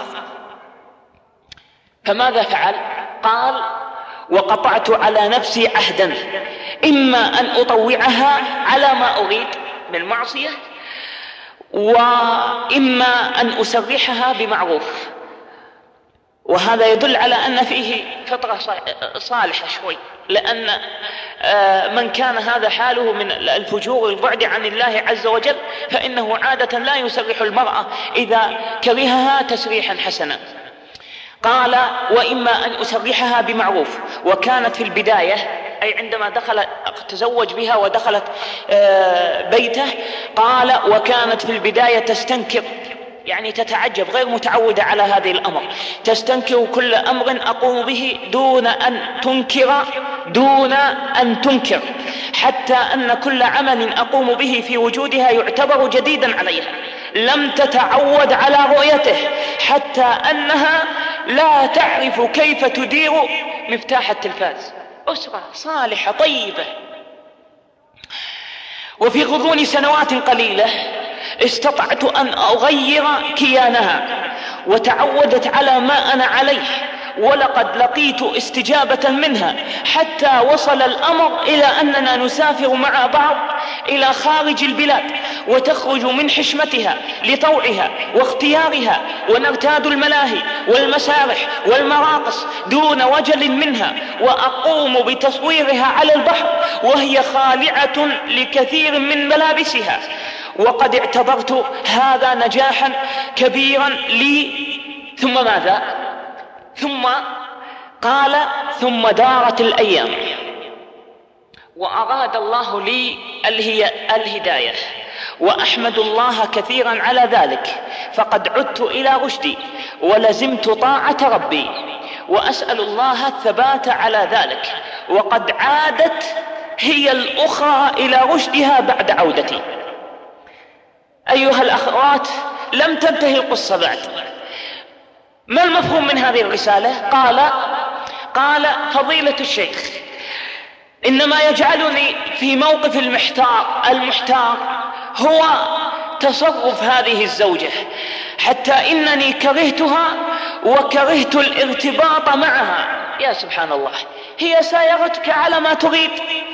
فماذا فعل؟ قال: وقطعت على نفسي عهدا، إما أن أطوعها على ما أريد من معصية، وإما أن أسرحها بمعروف. وهذا يدل على أن فيه فطرة صالحة شوي، لأن من كان هذا حاله من الفجور والبعد عن الله عز وجل فإنه عادة لا يسرح المرأة إذا كرهها تسريحا حسنا. قال: وإما أن أسرحها بمعروف. وكانت في البداية، أي عندما دخل تزوج بها ودخلت بيته، قال: وكانت في البداية تستنكر، يعني تتعجب، غير متعودة على هذه الأمر، تستنكر كل أمر أقوم به دون أن تنكر دون أن تنكر حتى أن كل عمل أقوم به في وجودها يعتبر جديدا عليها، لم تتعود على رؤيته، حتى أنها لا تعرف كيف تدير مفتاح التلفاز. أسرة صالحة طيبة. وفي غضون سنوات قليلة استطعت أن أغير كيانها، وتعودت على ما أنا عليه، ولقد لقيت استجابة منها، حتى وصل الأمر إلى أننا نسافر مع بعض إلى خارج البلاد، وتخرج من حشمتها لطوعها واختيارها، ونرتاد الملاهي والمسارح والمراقص دون وجل منها، وأقوم بتصويرها على البحر وهي خالعة لكثير من ملابسها. وقد اعتبرت هذا نجاحا كبيرا لي. ثم ماذا؟ ثم قال: ثم دارت الأيام وأراد الله لي الهداية، وأحمد الله كثيرا على ذلك، فقد عدت إلى رشدي ولزمت طاعة ربي، وأسأل الله الثبات على ذلك، وقد عادت هي الأخرى إلى رشدها بعد عودتي. أيها الأخوات، لم تنتهي القصة بعد، ما المفهوم من هذه الرسالة؟ قال قال فضيلة الشيخ إنما يجعلني في موقف المحتار المحتار هو تصرف هذه الزوجة، حتى إنني كرهتها وكرهت الارتباط معها. يا سبحان الله، هي سايرتك على ما تريد،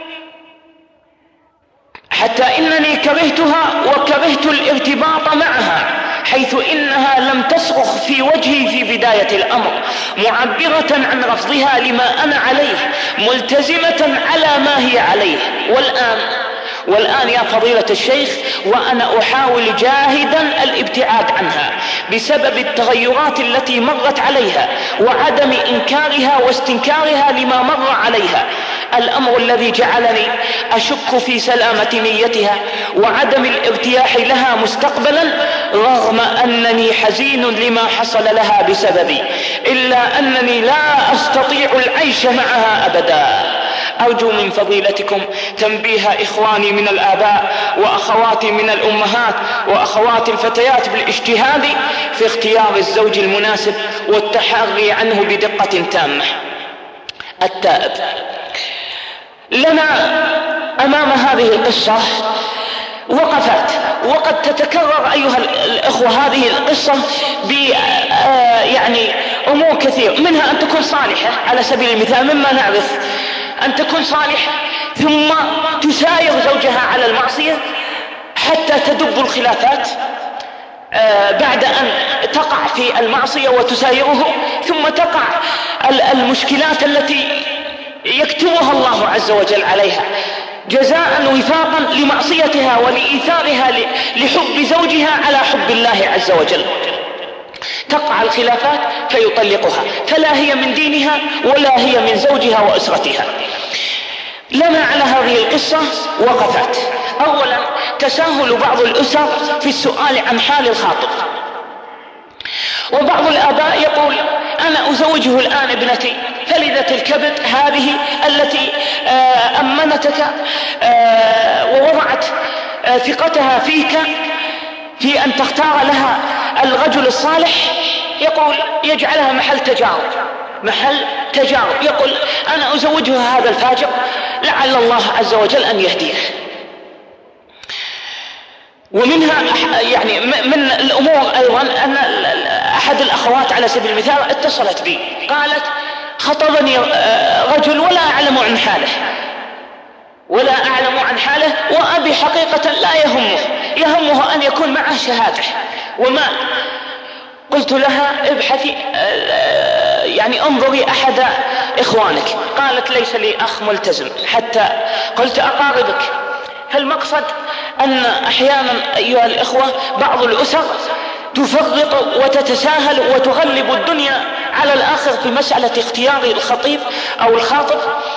حتى إنني كرهتها وكرهت الارتباط معها، حيث إنها لم تصرخ في وجهي في بداية الأمر معبرة عن رفضها لما أنا عليه، ملتزمة على ما هي عليه. والآن والآن يا فضيلة الشيخ وأنا أحاول جاهدا الابتعاد عنها بسبب التغيرات التي مرت عليها وعدم إنكارها واستنكارها لما مر عليها، الأمر الذي جعلني أشك في سلامة نيتها وعدم الارتياح لها مستقبلا، رغم أنني حزين لما حصل لها بسببي، إلا أنني لا أستطيع العيش معها أبدا. أرجو من فضيلتكم تنبيه إخواني من الآباء وأخواتي من الأمهات وأخوات الفتيات بالاجتهاد في اختيار الزوج المناسب والتحري عنه بدقة تامة. التائب. لنا أمام هذه القصة وقفات، وقد تتكرر أيها الأخوة هذه القصة ب يعني أمور كثير، منها أن تكون صالحة على سبيل المثال، مما نعرف أن تكون صالحة ثم تساير زوجها على المعصية حتى تدب الخلافات بعد أن تقع في المعصية وتسايره، ثم تقع المشكلات التي يكتبها الله عز وجل عليها جزاء وفاقا لمعصيتها ولإيثارها لحب زوجها على حب الله عز وجل. تقع الخلافات فيطلقها، فلا هي من دينها ولا هي من زوجها وأسرتها. لنا على هذه القصة وقفات. أولا، تساهل بعض الأسر في السؤال عن حال الخاطب، وبعض الآباء يقول أنا أزوجه الآن ابنتي فلذة الكبد هذه التي أمنتك ووضعت ثقتها فيك في أن تختار لها الرجل الصالح، يقول يجعلها محل تجارب محل تجارب يقول أنا أزوجها هذا الفاجر لعل الله عز وجل أن يهديه. ومنها يعني من الأمور أيضا أن أحد الأخوات على سبيل المثال اتصلت بي قالت خطبني رجل ولا أعلم عن حاله ولا أعلم عن حاله وأبي حقيقة لا يهمه يهمه أن يكون معه شهادة وما. قلت لها ابحثي يعني انظري أحد إخوانك. قالت ليس لي أخ ملتزم. حتى قلت أقاربك. فالمقصد أن أحيانا أيها الإخوة بعض الأسر تفرط وتتساهل وتغلب الدنيا على الآخر في مسألة اختيار الخطيب أو الخاطب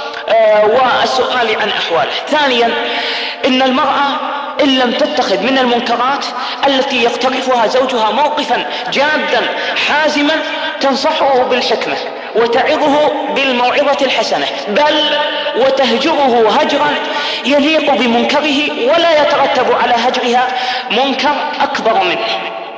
والسؤال عن أحواله. ثانيا، إن المرأة إن لم تتخذ من المنكرات التي يقترفها زوجها موقفا جادا حازما تنصحه بالحكمة وتعظه بالموعظة الحسنة، بل وتهجره هجرا يليق بمنكره ولا يترتب على هجرها منكر أكبر منه.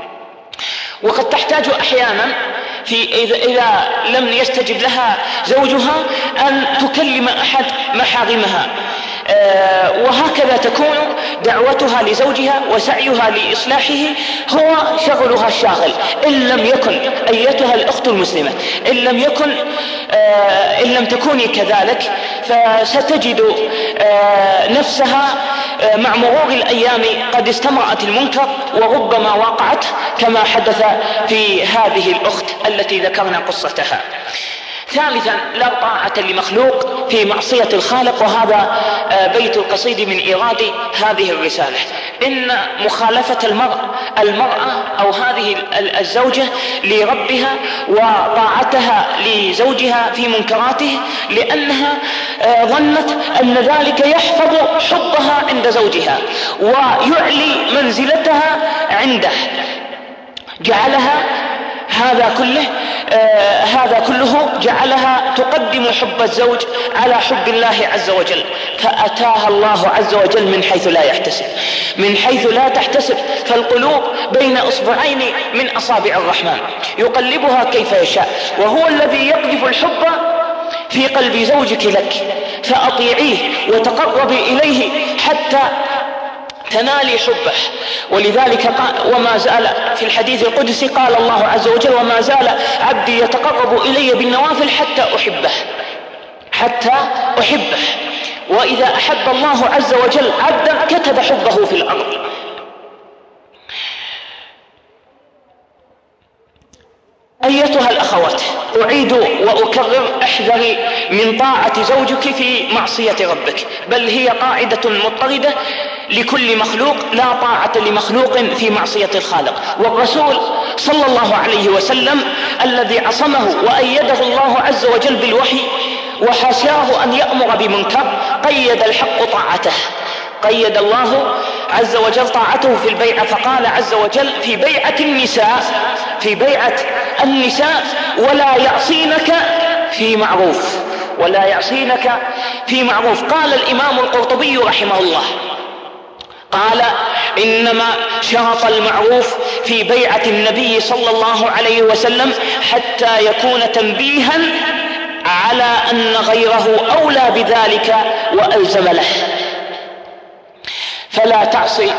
وقد تحتاج أحيانا في إذا, إذا لم يستجب لها زوجها أن تكلم أحد محارمها، آه وهكذا تكون دعوتها لزوجها وسعيها لإصلاحه هو شغلها الشاغل. إن لم يكن أيتها الأخت المسلمة إن لم يكن آه إن لم تكوني كذلك فستجد آه نفسها آه مع مرور الأيام قد استمرأت المنكر وربما وقعت كما حدث في هذه الأخت التي ذكرنا قصتها. ثالثا، لا طاعة لمخلوق في معصية الخالق، وهذا بيت القصيد من إيراد هذه الرسالة. إن مخالفة المرأة المرأة أو هذه الزوجة لربها وطاعتها لزوجها في منكراته لأنها ظنت أن ذلك يحفظ حبها عند زوجها ويعلي منزلتها عنده، جعلها هذا كله آه هذا كله جعلها تقدم حب الزوج على حب الله عز وجل، فأتاها الله عز وجل من حيث لا يحتسب، من حيث لا تحتسب. فالقلوب بين أصبعين من أصابع الرحمن يقلبها كيف يشاء، وهو الذي يقذف الحب في قلب زوجك لك، فأطيعيه وتقربي إليه حتى تنالي حبه. ولذلك قال وما زال في الحديث القدسي قال الله عز وجل وما زال عبدي يتقرب إلي بالنوافل حتى أحبه، حتى أحبه. وإذا أحب الله عز وجل عبدا كتب حبه في الأرض. أيتها الأخوات، أعيد وأكرر، احذري من طاعة زوجك في معصية ربك، بل هي قاعدة مضطردة لكل مخلوق، لا طاعة لمخلوق في معصية الخالق. والرسول صلى الله عليه وسلم الذي عصمه وأيده الله عز وجل بالوحي وحاشاه أن يأمر بمنكر قيد الحق طاعته، قيد الله عز وجل طاعته في البيعة، فقال عز وجل في بيعة النساء في بيعة النساء ولا يعصينك في معروف، ولا يعصينك في معروف. قال الإمام القرطبي رحمه الله قال إنما شرط المعروف في بيعة النبي صلى الله عليه وسلم حتى يكون تنبيها على أن غيره أولى بذلك وألزم له. فلا تعصي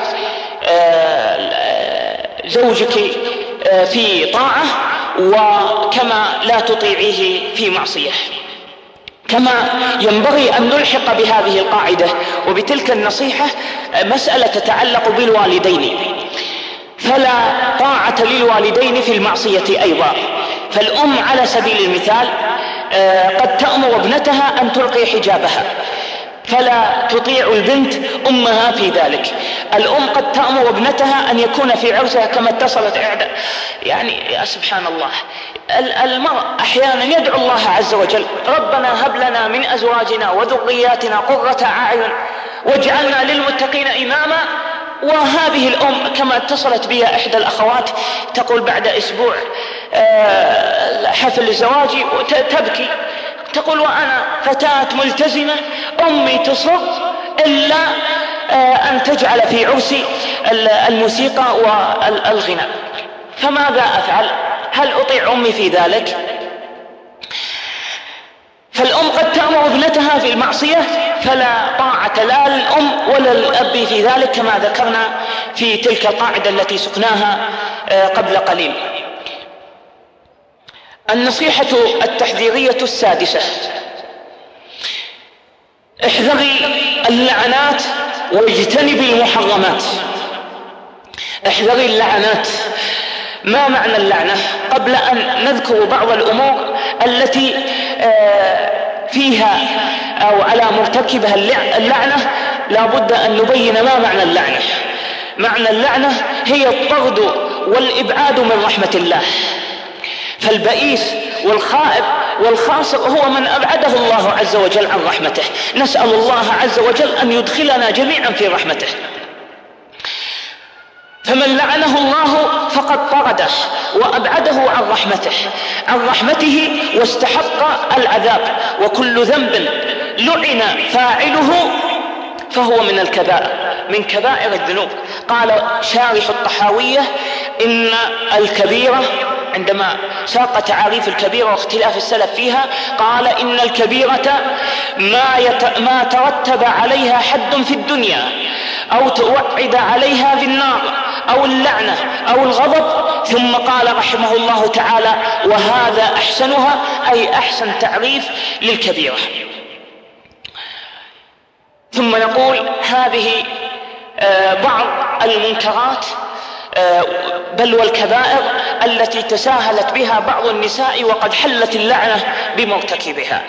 زوجك في طاعة وكما لا تطيعيه في معصية. كما ينبغي أن نلحق بهذه القاعدة وبتلك النصيحة مسألة تتعلق بالوالدين، فلا طاعة للوالدين في المعصية أيضا. فالأم على سبيل المثال قد تأمر ابنتها أن تلقي حجابها، فلا تطيع البنت أمها في ذلك. الأم قد تأمر ابنتها أن يكون في عرسها كما اتصلت إعدى، يعني يا سبحان الله، المرء أحيانا يدعو الله عز وجل ربنا هب لنا من أزواجنا وذرياتنا قرة أعين واجعلنا للمتقين إماما. وهذه الأم كما اتصلت بها إحدى الأخوات تقول بعد أسبوع حفل زواجي تبكي، تقول وأنا فتاة ملتزمة أمي تصر إلا أن تجعل في عرسي الموسيقى والغناء، فماذا أفعل؟ هل أطيع أمي في ذلك؟ فالأم قد تأمر ابنتها في المعصية، فلا طاعة لا للأم ولا للأب في ذلك، كما ذكرنا في تلك القاعدة التي سقناها قبل قليل. النصيحة التحذيرية السادسة: احذري اللعنات واجتنبي المحرمات. احذري اللعنات. ما معنى اللعنة؟ قبل أن نذكر بعض الأمور التي فيها أو على مرتكبها اللعنة لا بد أن نبين ما معنى اللعنة. معنى اللعنة هي الطرد والإبعاد من رحمة الله، فالبئيس والخائب والخاسر هو من أبعده الله عز وجل عن رحمته. نسأل الله عز وجل أن يدخلنا جميعا في رحمته. فمن لعنه الله فقد طرده وأبعده عن رحمته عن رحمته واستحق العذاب. وكل ذنب لعن فاعله فهو من الكبائر، من كبائر الذنوب. قال شارح الطحاوية إن الكبيرة، عندما ساق تعاريف الكبيرة واختلاف السلف فيها، قال إن الكبيرة ما, يت... ما ترتب عليها حد في الدنيا أو توعد عليها في النار أو اللعنة أو الغضب. ثم قال رحمه الله تعالى: وهذا أحسنها، أي أحسن تعريف للكبيرة. ثم نقول هذه بعض المنكرات بل والكبائر التي تساهلت بها بعض النساء وقد حلت اللعنة بمرتكبها.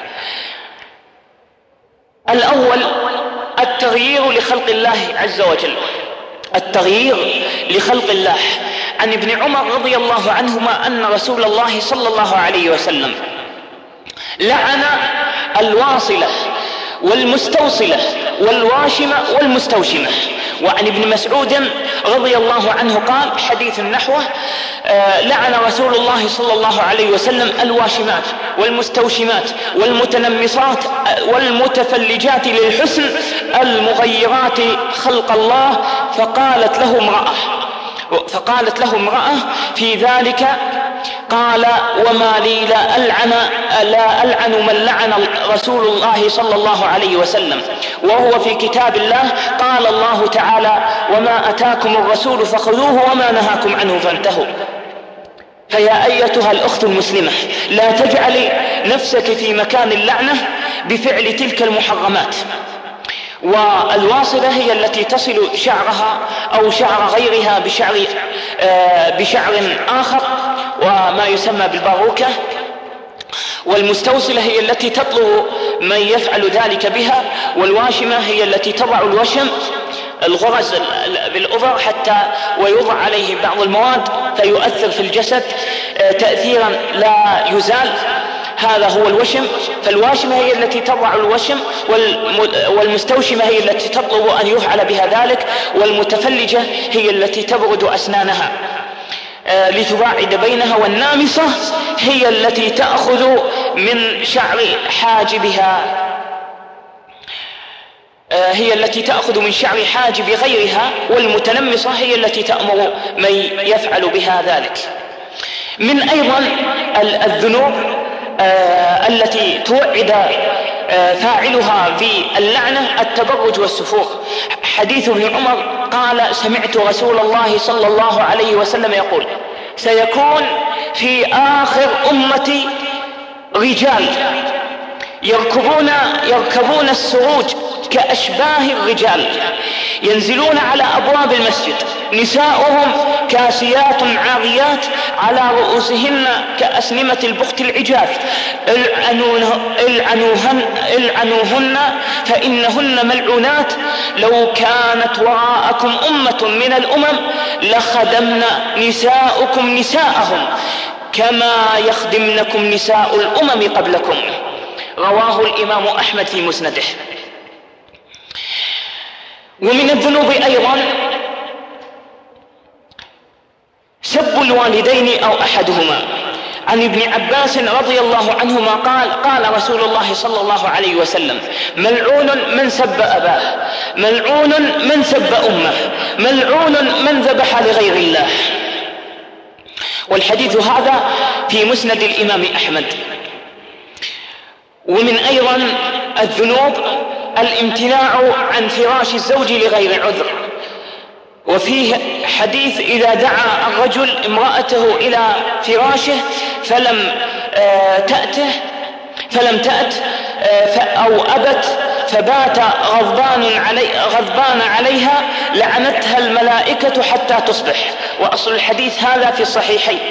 الأول التغيير لخلق الله عز وجل، التغيير لخلق الله. عن ابن عمر رضي الله عنهما أن رسول الله صلى الله عليه وسلم لعن الواصلة والمستوصلة والواشمة والمستوشمة. وعن ابن مسعود رضي الله عنه قال حديث نحوه: آه لعن رسول الله صلى الله عليه وسلم الواشمات والمستوشمات والمتنمصات والمتفلجات للحسن المغيرات خلق الله. فقالت له امرأة فقالت له امرأة في ذلك، قال: وما لي لا ألعن لا ألعن من لعن رسول الله صلى الله عليه وسلم، وهو في كتاب الله. قال الله تعالى: وما أتاكم الرسول فخذوه وما نهاكم عنه فانتهوا. فيا أيتها الأخت المسلمة، لا تجعلي نفسك في مكان اللعنة بفعل تلك المحرمات. والواصلة هي التي تصل شعرها أو شعر غيرها بشعر, آه بشعر آخر وما يسمى بالباروكة. والمستوصلة هي التي تطلب من يفعل ذلك بها. والواشمة هي التي تضع الوشم الغرز بالأذر حتى ويوضع عليه بعض المواد فيؤثر في الجسد آه تأثيرا لا يزال. هذا هو الوشم. فالواشمة هي التي تضع الوشم، والمستوشمة هي التي تطلب أن يفعل بها ذلك، والمتفلجة هي التي تبرد أسنانها آه لتباعد بينها، والنامصة هي التي تأخذ من شعر حاجبها آه هي التي تأخذ من شعر حاجب غيرها، والمتنمصة هي التي تأمر من يفعل بها ذلك. من أيضا الذنوب آه التي توعد آه فاعلها باللعنة التبرج والسفور. حديث ابن عمر قال: سمعت رسول الله صلى الله عليه وسلم يقول: سيكون في آخر أمتي رجال يركبون يركبون السروج كأشباه الرجال، ينزلون على أبواب المسجد، نساؤهم كاسيات عاريات على رؤوسهن كأسنمة البخت العجاف، العنوهن, العنوهن فإنهن ملعونات. لو كانت وراءكم أمة من الأمم لخدمن نساؤكم نساءهم كما يخدمنكم نساء الأمم قبلكم. رواه الإمام أحمد في مسنده. ومن الذنوب أيضا سب الوالدين أو أحدهما. عن ابن عباس رضي الله عنهما قال: قال رسول الله صلى الله عليه وسلم: ملعون من سب أباه، ملعون من سب أمه، ملعون من ذبح لغير الله. والحديث هذا في مسند الإمام أحمد. ومن أيضا الذنوب الامتناع عن فراش الزوج لغير عذر. وفيه حديث: إذا دعا الرجل امرأته إلى فراشه فلم تأته فلم تأت أو أبت فبات غضبان, علي غضبان عليها لعنتها الملائكة حتى تصبح. وأصل الحديث هذا في الصحيحين.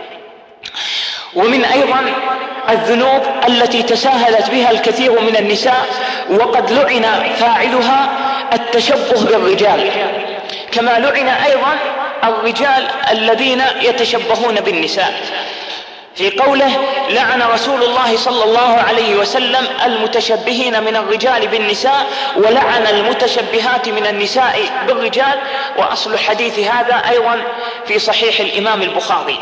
ومن أيضا الذنوب التي تساهلت بها الكثير من النساء وقد لعن فاعلها التشبه بالرجال، كما لعن أيضا الرجال الذين يتشبهون بالنساء، في قوله: لعن رسول الله صلى الله عليه وسلم المتشبهين من الرجال بالنساء ولعن المتشبهات من النساء بالرجال. وأصل الحديث هذا أيضا في صحيح الإمام البخاري.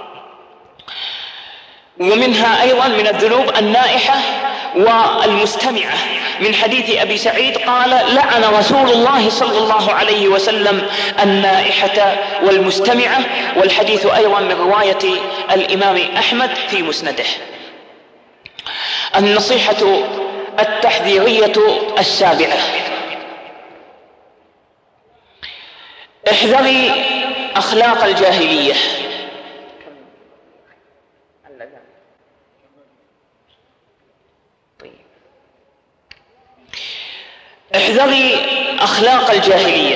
ومنها أيضا من الذنوب النائحة والمستمعة. من حديث أبي سعيد قال: لعن رسول الله صلى الله عليه وسلم النائحة والمستمعة. والحديث أيضا من رواية الإمام أحمد في مسنده. النصيحة التحذيرية السابعة: احذري أخلاق الجاهلية. احذري أخلاق الجاهلية.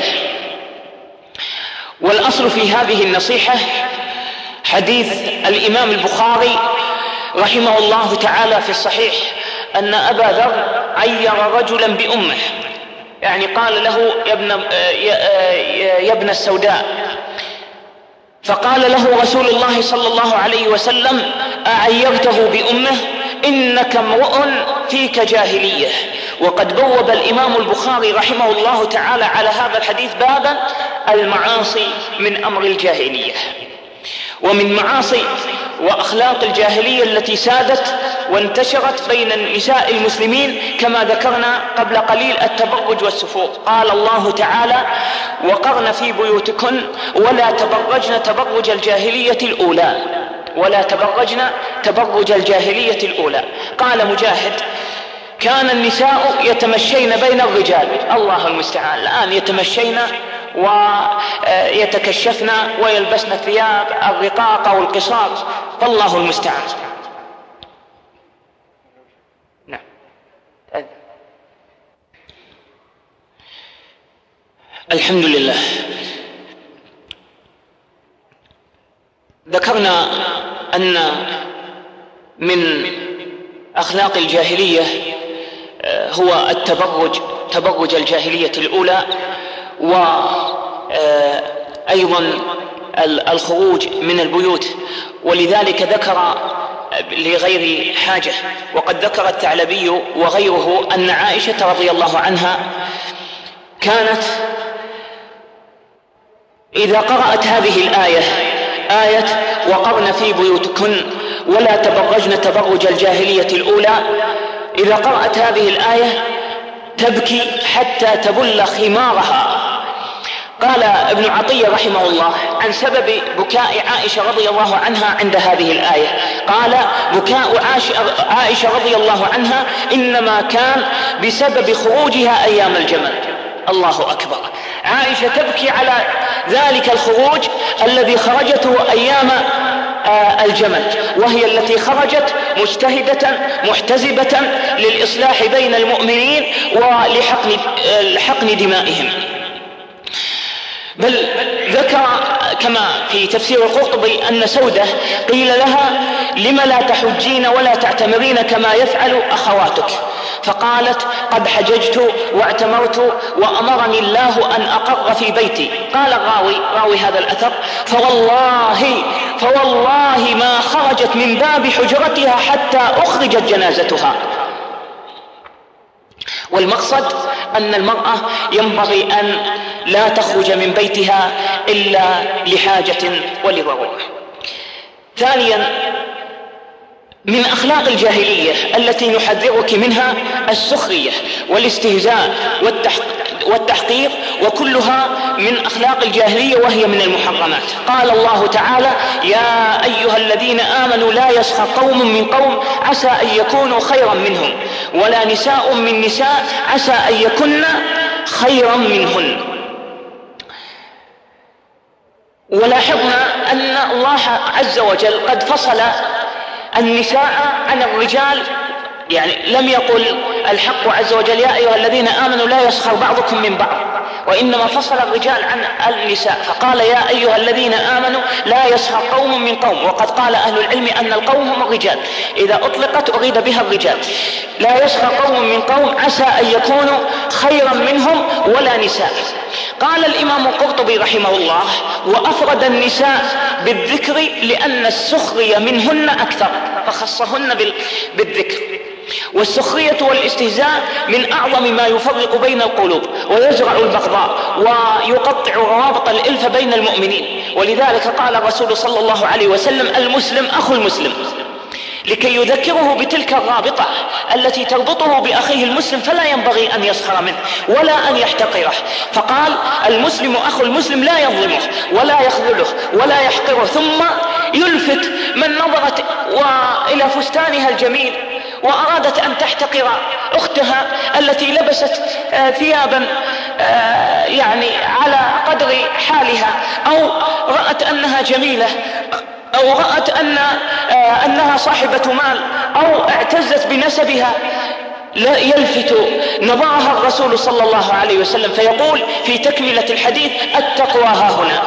والأصل في هذه النصيحة حديث الإمام البخاري رحمه الله تعالى في الصحيح أن أبا ذر عير رجلا بأمه، يعني قال له: يا ابن, يا ابن السوداء. فقال له رسول الله صلى الله عليه وسلم: أعيرته بأمه؟ إنك امرؤ فيك جاهلية وقد بوب الإمام البخاري رحمه الله تعالى على هذا الحديث بابا المعاصي من أمر الجاهلية. ومن معاصي وأخلاق الجاهلية التي سادت وانتشرت بين النساء المسلمين كما ذكرنا قبل قليل التبرج والسفور. قال الله تعالى: وقرن في بيوتكن ولا تبرجن تبرج الجاهلية الأولى ولا تبرجن تبرج الجاهلية الأولى. قال مجاهد: كان النساء يتمشين بين الرجال، الله المستعان، الآن يتمشين ويتكشفن ويلبسن ثياب الرقاق أو القصار، فالله المستعان. نعم. الحمد لله. ذكرنا أن من أخلاق الجاهلية هو التبرج، تبرج الجاهلية الأولى، وأيضا الخروج من البيوت، ولذلك ذكر لغير حاجة. وقد ذكر الثعلبي وغيره أن عائشة رضي الله عنها كانت إذا قرأت هذه الآية، آية وقرن في بيوتكن ولا تبرجن تبرج الجاهلية الأولى، إذا قرأت هذه الآية تبكي حتى تبل خمارها. قال ابن عطية رحمه الله عن سبب بكاء عائشة رضي الله عنها عند هذه الآية، قال: بكاء عائشة رضي الله عنها إنما كان بسبب خروجها أيام الجمل. الله أكبر. عائشة تبكي على ذلك الخروج الذي خرجته أيام الجمل، وهي التي خرجت مجتهدة محتزبة للإصلاح بين المؤمنين ولحقن دمائهم. بل ذكر كما في تفسير القرطبي أن سودة قيل لها: لم لا تحجين ولا تعتمرين كما يفعل أخواتك؟ فقالت: قد حججت واعتمرت وأمرني الله أن أقر في بيتي. قال الراوي راوي هذا الأثر: فوالله فوالله ما خرجت من باب حجرتها حتى أخرجت جنازتها. والمقصد أن المرأة ينبغي أن لا تخرج من بيتها إلا لحاجة ولضرورة. ثانيا، من أخلاق الجاهلية التي نحذرك منها السخرية والاستهزاء والتحقير، وكلها من أخلاق الجاهلية وهي من المحرمات. قال الله تعالى: يا أيها الذين آمنوا لا يسخر قوم من قوم عسى أن يكونوا خيرا منهم ولا نساء من نساء عسى أن يكن خيرا منهن. ولاحظنا أن الله عز وجل قد فصل النساء عن الرجال، يعني لم يقل الحق عز وجل: يا أيها الذين آمنوا لا يسخر بعضكم من بعض، وإنما فصل الرجال عن النساء فقال: يا أيها الذين آمنوا لا يسخر قوم من قوم. وقد قال أهل العلم أن القوم هم الرجال، إذا أطلقت أريد بها الرجال. لا يسخر قوم من قوم عسى أن يكونوا خيرا منهم ولا نساء. قال الإمام القرطبي رحمه الله: وأفرد النساء بالذكر لأن السخرية منهن أكثر، فخصهن بالذكر. والسخرية والاستهزاء من أعظم ما يفرق بين القلوب ويزرع البغضاء ويقطع روابط الألفة بين المؤمنين. ولذلك قال الرسول صلى الله عليه وسلم: المسلم أخو المسلم، لكي يذكره بتلك الرابطة التي تربطه بأخيه المسلم، فلا ينبغي أن يسخر منه ولا أن يحتقره. فقال: المسلم أخو المسلم لا يظلمه ولا يخذله ولا يحقره. ثم يلفت من نظرت إلى فستانها الجميل وأرادت أن تحتقر أختها التي لبست ثيابا يعني على قدر حالها، أو رأت أنها جميلة، أو رأت أن أنها صاحبة مال، أو اعتزت بنسبها، لا يلفت نظرها الرسول صلى الله عليه وسلم فيقول في تكملة الحديث: التقوى ها هنا.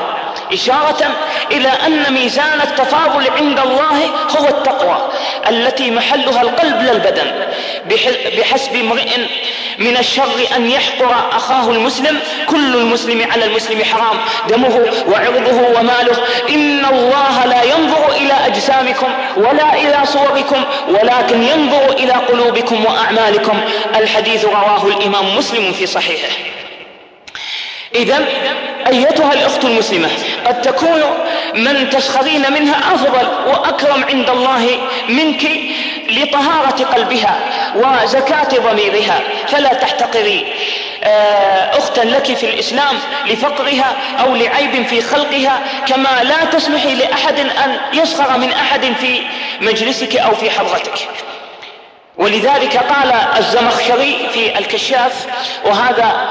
إشارة إلى أن ميزان التفاضل عند الله هو التقوى التي محلها القلب لا البدن. بحسب امرئ من الشر أن يحقر أخاه المسلم، كل المسلم على المسلم حرام دمه وعرضه وماله. إن الله لا ينظر إلى أجسامكم ولا إلى صوركم ولكن ينظر إلى قلوبكم وأعمالكم. الحديث رواه الإمام مسلم في صحيحه. إذن أيتها الأخت المسلمة، قد تكون من تسخرين منها أفضل وأكرم عند الله منك لطهارة قلبها وزكاة ضميرها، فلا تحتقري أختا لك في الإسلام لفقرها أو لعيب في خلقها، كما لا تسمحي لأحد أن يسخر من أحد في مجلسك أو في حضرتك. ولذلك قال الزمخشري في الكشاف، وهذا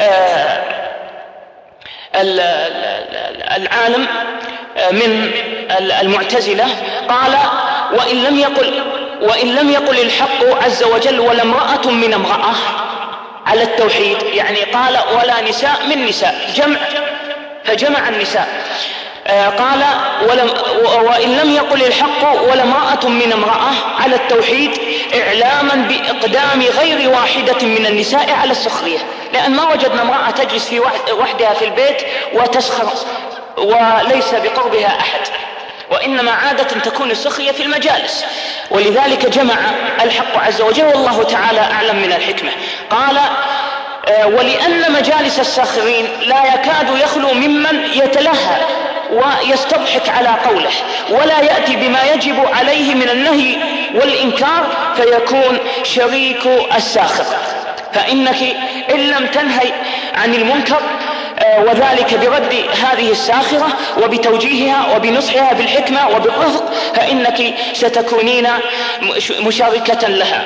العالم من المعتزلة، قال: وإن لم يقل وإن لم يقل الحق عز وجل ولا امرأة من امرأة على التوحيد، يعني قال ولا نساء من نساء، جمع فجمع النساء. قال ولم وإن لم يقل الحق ولا امرأة من امرأة على التوحيد إعلاما بإقدام غير واحدة من النساء على السخرية، لأن ما وجدنا امرأة تجلس في وحدها في البيت وتسخر وليس بقربها أحد، وإنما عادة تكون السخرية في المجالس. ولذلك جمع الحق عز وجل والله تعالى أعلم من الحكمة. قال: ولأن مجالس الساخرين لا يكاد يخلو ممن يتلهى ويستضحك على قوله ولا يأتي بما يجب عليه من النهي والإنكار، فيكون شريك الساخر. فإنك إن لم تنهي عن المنكر وذلك برد هذه الساخرة وبتوجيهها وبنصحها بالحكمة وبالرفق، فإنك ستكونين مشاركة لها.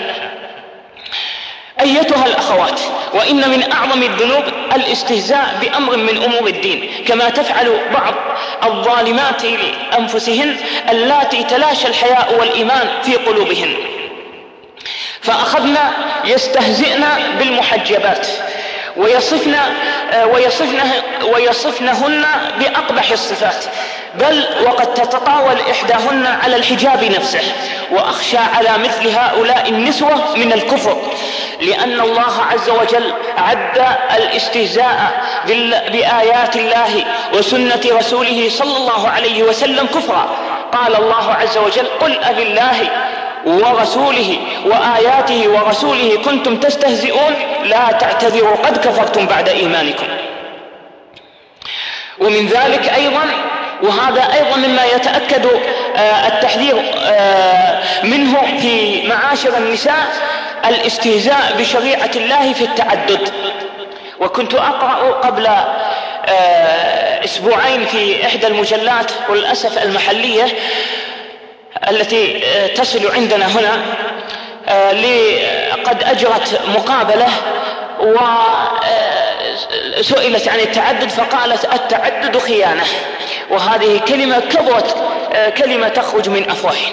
أيتها الأخوات، وإن من أعظم الذنوب الاستهزاء بأمر من أمور الدين، كما تفعل بعض الظالمات لأنفسهن اللاتي تلاشى الحياء والإيمان في قلوبهن، فأخذنا يستهزئن بالمحجبات ويصفن ويصفنه ويصفنهن بأقبح الصفات، بل وقد تتطاول إحداهن على الحجاب نفسه. وأخشى على مثل هؤلاء النسوة من الكفر، لأن الله عز وجل عد الاستهزاء بآيات الله وسنة رسوله صلى الله عليه وسلم كفرا. قال الله عز وجل: قل أبي الله ورسوله وآياته ورسوله كنتم تستهزئون لا تعتذروا قد كفرتم بعد إيمانكم. ومن ذلك أيضا، وهذا أيضا مما يتأكد التحذير منه في معاشر النساء، الاستهزاء بشريعة الله في التعدد. وكنت أقرأ قبل أسبوعين في إحدى المجلات وللأسف المحلية التي تصل عندنا هنا، قد أجرت مقابلة وسئلت عن التعدد فقالت: التعدد خيانة. وهذه كلمة كبرت، كلمة تخرج من أفواههم،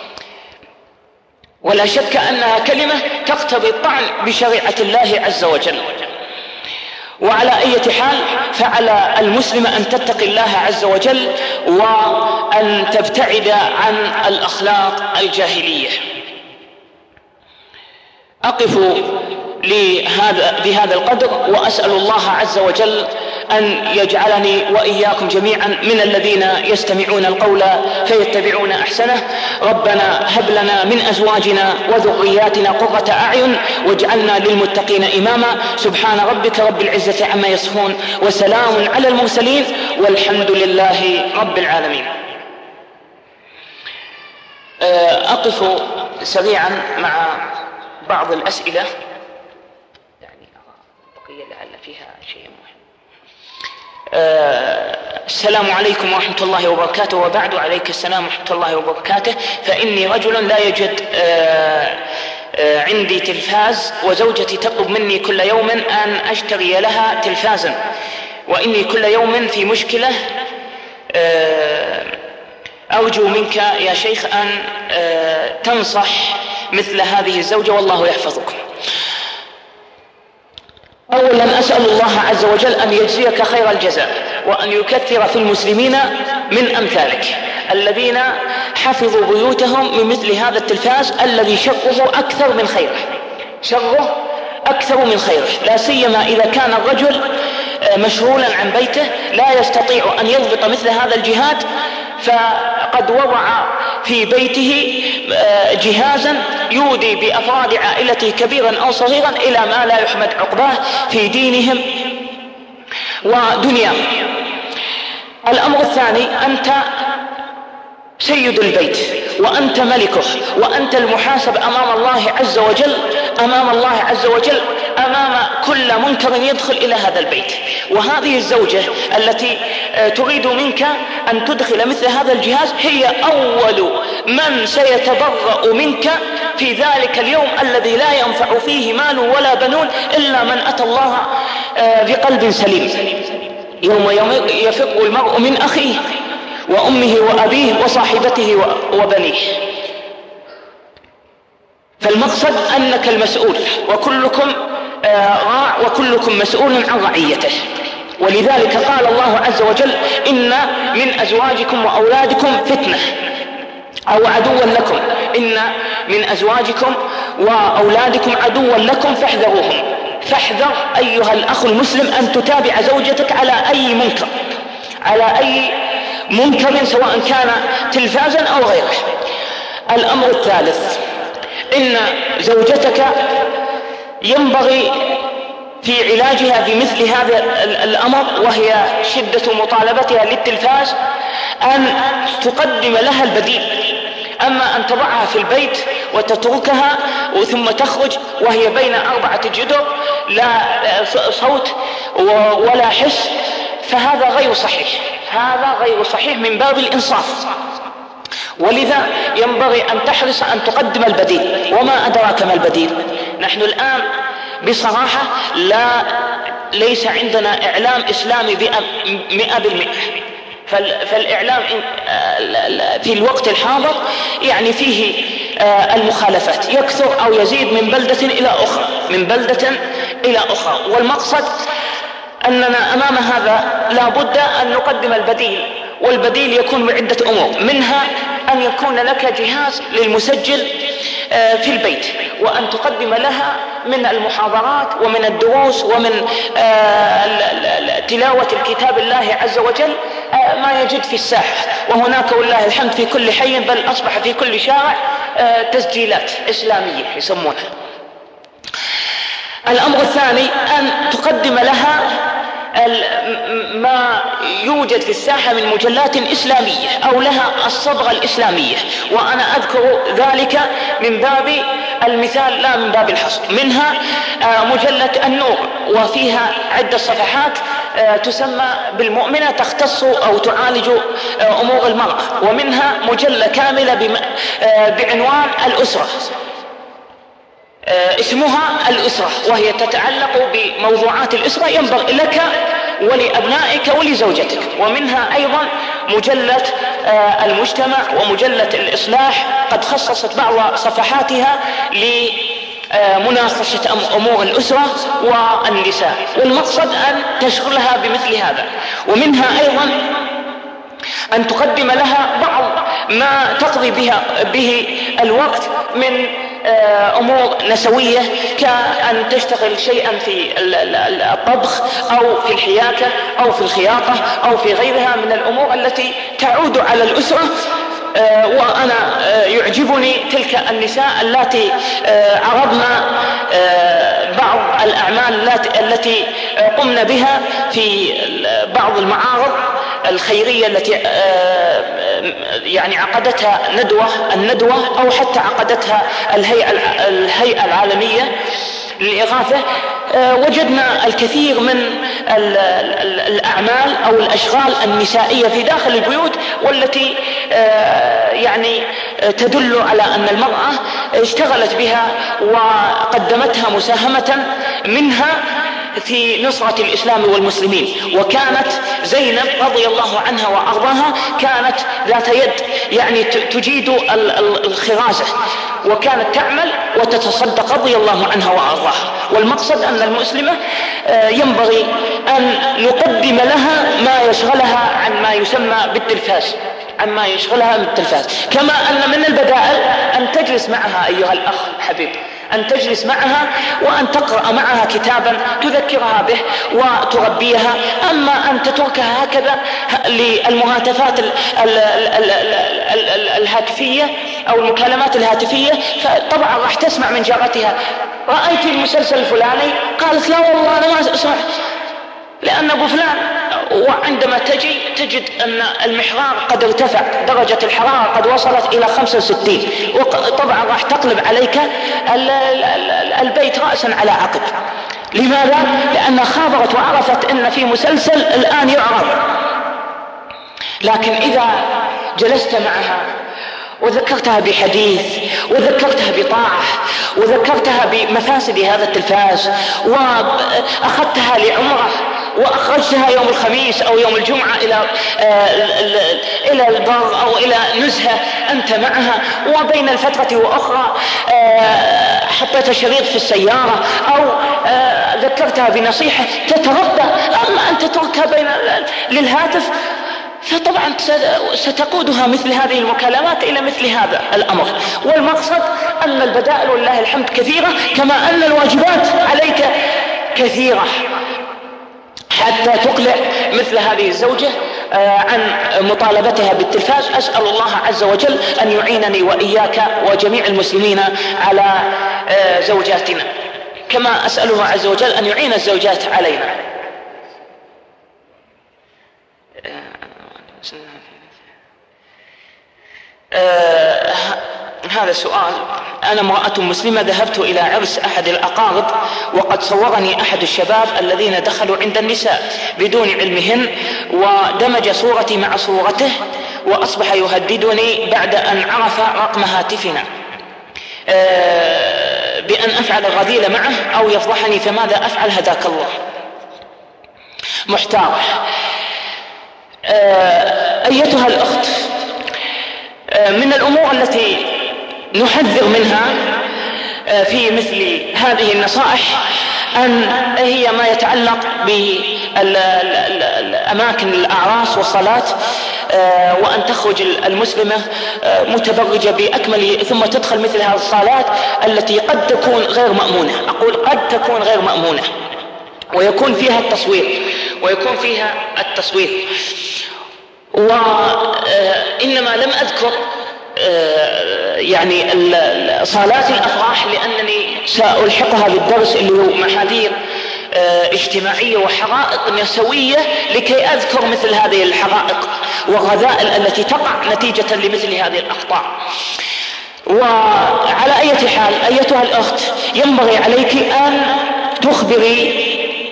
ولا شك أنها كلمة تقتضي الطعن بشريعة الله عز وجل. وعلى أي حال، فعلى المسلم أن تتقي الله عز وجل وأن تبتعد عن الأخلاق الجاهلية. أقف لهذا بهذا القدر، وأسأل الله عز وجل أن يجعلني وإياكم جميعا من الذين يستمعون القول فيتبعون أحسنه. ربنا هب لنا من أزواجنا وذرياتنا قرة أعين واجعلنا للمتقين إماما. سبحان ربك رب العزة عما يصفون، وسلام على المرسلين، والحمد لله رب العالمين. أقف سريعا مع بعض الأسئلة، يعني بقية لعل فيها شيء مهم. أه السلام عليكم ورحمة الله وبركاته، وبعد عليك السلام ورحمة الله وبركاته. فإني رجل لا يوجد أه أه عندي تلفاز، وزوجتي تطلب مني كل يوم أن أشتري لها تلفازا، وإني كل يوم في مشكلة. أه أرجو منك يا شيخ أن أه تنصح مثل هذه الزوجة، والله يحفظكم. أولا أسأل الله عز وجل أن يجزيك خير الجزاء، وأن يكثر في المسلمين من أمثالك الذين حفظوا بيوتهم من مثل هذا التلفاز الذي شره أكثر من خيره، شره أكثر من خيره، لا سيما إذا كان الرجل مشغولا عن بيته لا يستطيع أن يضبط مثل هذا الجهاز، فقد وضع في بيته جهازا يودي بأفراد عائلته كبيرا أو صغيرا إلى ما لا يحمد عقباه في دينهم ودنياهم. الأمر الثاني، أنت سيد البيت وأنت ملكه، وأنت المحاسب أمام الله عز وجل أمام الله عز وجل أمام كل منكر يدخل إلى هذا البيت. وهذه الزوجة التي تريد منك أن تدخل مثل هذا الجهاز هي أول من سيتبرأ منك في ذلك اليوم الذي لا ينفع فيه مال ولا بنون إلا من أتى الله بقلب سليم، يوم يفر المرء من أخيه وأمه وأبيه وصاحبته وبنيه. فالمقصد أنك المسؤول، وكلكم راع وكلكم مسؤول عن رعيته. ولذلك قال الله عز وجل: إن من أزواجكم وأولادكم فتنة أو عدوا لكم، إن من أزواجكم وأولادكم عدوا لكم فاحذروهم. فاحذر أيها الأخ المسلم أن تتابع زوجتك على أي منكر، على أي منكر سواء كان تلفازا أو غيره. الأمر الثالث، إن زوجتك ينبغي في علاجها بمثل هذا الأمر، وهي شدة مطالبتها للتلفاز، أن تقدم لها البديل. أما أن تضعها في البيت وتتركها ثم تخرج وهي بين أربعة جدر لا صوت ولا حس، فهذا غير صحيح، هذا غير صحيح من باب الإنصاف. ولذا ينبغي أن تحرص أن تقدم البديل. وما أدراك ما البديل؟ نحن الآن بصراحة لا ليس عندنا إعلام إسلامي مئة بالمئة، فالإعلام في الوقت الحاضر يعني فيه المخالفات يكثر أو يزيد من بلدة إلى أخرى، من بلدة إلى أخرى. والمقصد أننا أمام هذا لا بد أن نقدم البديل، والبديل يكون من عدة أمور، منها أن يكون لك جهاز للمسجل في البيت، وأن تقدم لها من المحاضرات ومن الدروس ومن تلاوة الكتاب الله عز وجل ما يجد في الساحة. وهناك والله الحمد في كل حي، بل أصبح في كل شارع تسجيلات إسلامية يسمونها. الأمر الثاني، أن تقدم لها ما يوجد في الساحة من مجلات إسلامية أو لها الصبغة الإسلامية، وأنا أذكر ذلك من باب المثال لا من باب الحصر. منها مجلة النور، وفيها عدة صفحات تسمى بالمؤمنة، تختص أو تعالج أمور المرأة. ومنها مجلة كاملة بعنوان الأسرة، اسمها الأسرة، وهي تتعلق بموضوعات الأسرة ينبغي لك ولأبنائك ولزوجتك. ومنها أيضا مجلة المجتمع ومجلة الإصلاح، قد خصصت بعض صفحاتها لمناقشة أمور الأسرة والنساء، والمقصد أن تشغلها بمثل هذا. ومنها أيضا أن تقدم لها بعض ما تقضي بها به الوقت من أمور نسوية، كأن تشتغل شيئا في الطبخ أو في الحياكة أو في الخياطة أو في غيرها من الأمور التي تعود على الأسرة. وأنا يعجبني تلك النساء التي عرضنا بعض الأعمال التي قمنا بها في بعض المعارض الخيرية التي يعني عقدتها ندوة الندوة أو حتى عقدتها الهيئة الهيئة العالمية للإغاثة. وجدنا الكثير من الأعمال أو الأشغال النسائية في داخل البيوت، والتي يعني تدل على أن المرأة اشتغلت بها وقدمتها مساهمة منها في نصرة الإسلام والمسلمين. وكانت زينب رضي الله عنها وأرضاها كانت ذات يد يعني تجيد الخرازة، وكانت تعمل وتتصدق رضي الله عنها وأرضاها. والمقصد أن المسلمة ينبغي أن يقدم لها ما يشغلها عن ما يسمى بالتلفاز، عما يشغلها من التلفاز. كما أن من البدائل أن تجلس معها أيها الأخ الحبيب، أن تجلس معها وأن تقرأ معها كتابا تذكرها به وتربيها. أما أن تتركها هكذا للمهاتفات الهاتفية أو المكالمات الهاتفية، فطبعا راح تسمع من جارتها رأيت المسلسل الفلاني، قالت لا والله أنا ما أسمع، لأن أبو فلان. وعندما تجي تجد أن المحرار قد ارتفع، درجة الحرارة قد وصلت إلى خمسة وستين، وطبعا راح تقلب عليك البيت رأسا على عقب. لماذا؟ لأنها خابرت وعرفت أن في مسلسل الآن يعرض. لكن إذا جلست معها وذكرتها بحديث وذكرتها بطاعة وذكرتها بمفاسد هذا التلفاز وأخذتها لعمره وأخرجتها يوم الخميس أو يوم الجمعة إلى إلى البر أو إلى نزهة أنت معها، وبين الفترة وأخرى حطيت شريط في السيارة أو ذكرتها بنصيحة تتربى، أما أن تتركها بين للهاتف فطبعا ستقودها مثل هذه المكالمات إلى مثل هذا الأمر. والمقصد أن البدائل والله الحمد كثيرة، كما أن الواجبات عليك كثيرة حتى تقلع مثل هذه الزوجة عن مطالبتها بالتلفاز. أسأل الله عز وجل أن يعينني وإياك وجميع المسلمين على زوجاتنا، كما أسأله عز وجل أن يعين الزوجات علينا. آه هذا سؤال. أنا امرأة مسلمة ذهبت إلى عرس أحد الأقارب وقد صورني أحد الشباب الذين دخلوا عند النساء بدون علمهن ودمج صورتي مع صورته وأصبح يهددني بعد أن عرف رقم هاتفنا آه بأن أفعل الرذيل معه أو يفضحني، فماذا أفعل هداك الله؟ محتار. آه أيتها الأخت، من الأمور التي نحذر منها في مثل هذه النصائح أن هي ما يتعلق بأماكن الأعراس والصلاة، وأن تخرج المسلمة متبرجة بأكمل ثم تدخل مثل هذه الصالات التي قد تكون غير مأمونة. أقول قد تكون غير مأمونة ويكون فيها التصوير ويكون فيها التصوير وإنما لم أذكر يعني صالات الأفراح لأنني سألحقها بالدرس اللي هو محاذير اجتماعية وحرائق نسوية لكي أذكر مثل هذه الحرائق والرذائل التي تقع نتيجة لمثل هذه الأخطاء. وعلى أي حال أيتها الأخت، ينبغي عليك أن تخبري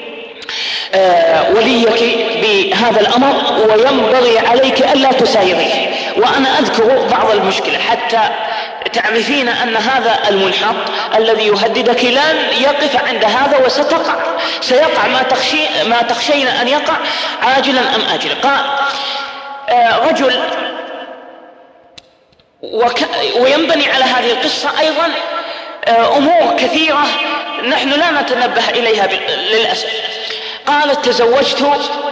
وليك بهذا الأمر وينبغي عليك ألا تسايريه. وأنا أذكر بعض المشكلة حتى تعرفين أن هذا المنحط الذي يهددك لن يقف عند هذا وستقع سيقع ما, تخشي ما تخشين أن يقع عاجلا أم آجلا. قال رجل وك وينبني على هذه القصة أيضا أمور كثيرة نحن لا نتنبه إليها للأسف. قالت تزوجت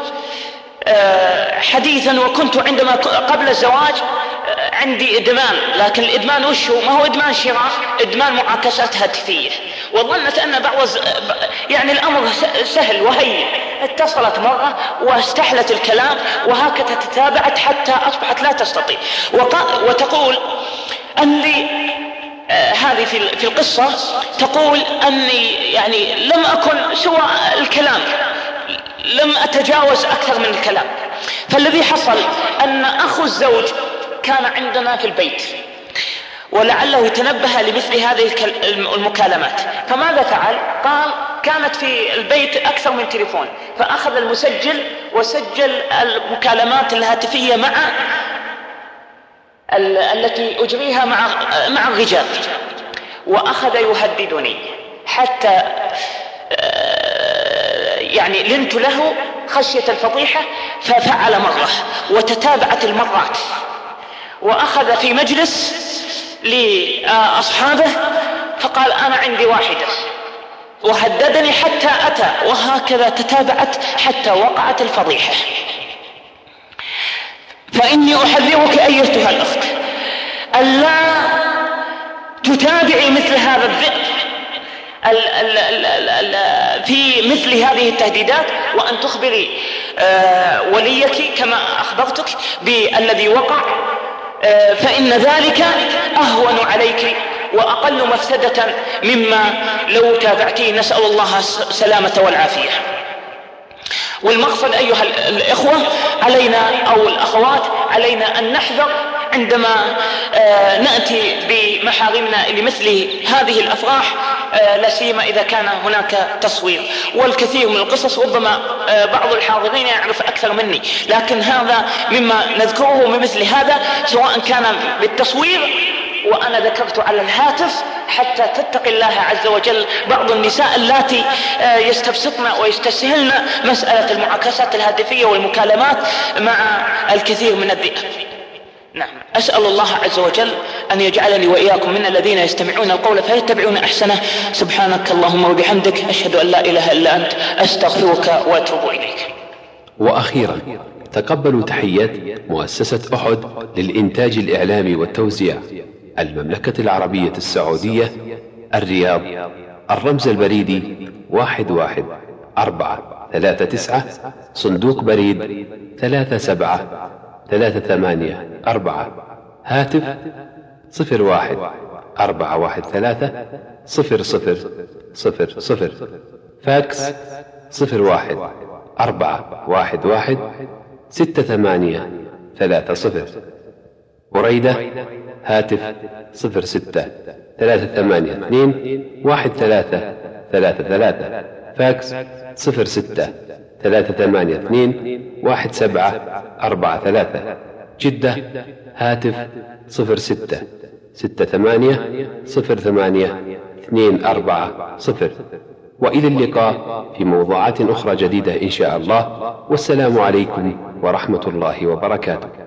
حديثا وكنت عندما قبل الزواج عندي إدمان، لكن الإدمان وش هو؟ ما هو إدمان شراء، إدمان معاكسات هاتفية. وظنت أن بعض يعني الأمر سهل وهين. اتصلت مرة واستحلت الكلام وهكذا تتابعت حتى أصبحت لا تستطيع وتقول أني هذه في في القصة تقول أني يعني لم أكن سوى الكلام، لم أتجاوز أكثر من الكلام. فالذي حصل أن أخو الزوج كان عندنا في البيت ولعله تنبه لمثل هذه المكالمات، فماذا فعل؟ قال كانت في البيت أكثر من تليفون، فأخذ المسجل وسجل المكالمات الهاتفية مع التي أجريها مع مع الرجال، وأخذ يهددني حتى يعني لنت له خشية الفضيحة ففعل مرة وتتابعت المرات، وأخذ في مجلس لأصحابه فقال أنا عندي واحدة، وهددني حتى أتى، وهكذا تتابعت حتى وقعت الفضيحة. فإني أحذرك أيتها الأخت ألا تتابعي مثل هذا الذئب في مثل هذه التهديدات، وأن تخبري وليك كما أخبرتك بالذي وقع، فإن ذلك أهون عليك وأقل مفسدة مما لو تابعتيه. نسأل الله السلامة والعافية. والمقصد أيها الإخوة علينا أو الأخوات علينا أن نحذر عندما نأتي بمحارمنا لمثل هذه الأفراح، لا سيما إذا كان هناك تصوير. والكثير من القصص ربما بعض الحاضرين يعرف أكثر مني، لكن هذا مما نذكره من مثل هذا، سواء كان بالتصوير وأنا ذكرت على الهاتف، حتى تتقي الله عز وجل بعض النساء اللاتي يستبسطن ويستسهلن مسألة المعاكسات الهاتفية والمكالمات مع الكثير من الذئاب. نعم، أسأل الله عز وجل أن يجعلني وإياكم من الذين يستمعون القول فيتبعون أحسنه. سبحانك اللهم وبحمدك، أشهد أن لا إله إلا أنت، أستغفرك وأتوب إليك. وأخيرا تقبلوا تحيات مؤسسة أحد للإنتاج الإعلامي والتوزيع، المملكة العربية السعودية، الرياض، الرمز البريدي واحد واحد أربعة ثلاثة تسعة، صندوق بريد ثلاثة سبعة ثلاثة ثمانية أربعة، هاتف صفر واحد أربعة واحد ثلاثة صفر صفر صفر صفر، فاكس صفر واحد أربعة واحد واحد ستة ثمانية ثلاثة صفر، بريدة هاتف صفر ستة ثلاثة ثمانية اثنين واحد ثلاثة ثلاثة ثلاثة، فاكس صفر ستة ثلاثة ثمانية اثنين واحد سبعة أربعة ثلاثة، جدة هاتف صفر ستة ستة ثمانية صفر ثمانية اثنين أربعة صفر. وإلى اللقاء في موضوعات أخرى جديدة إن شاء الله، والسلام عليكم ورحمة الله وبركاته.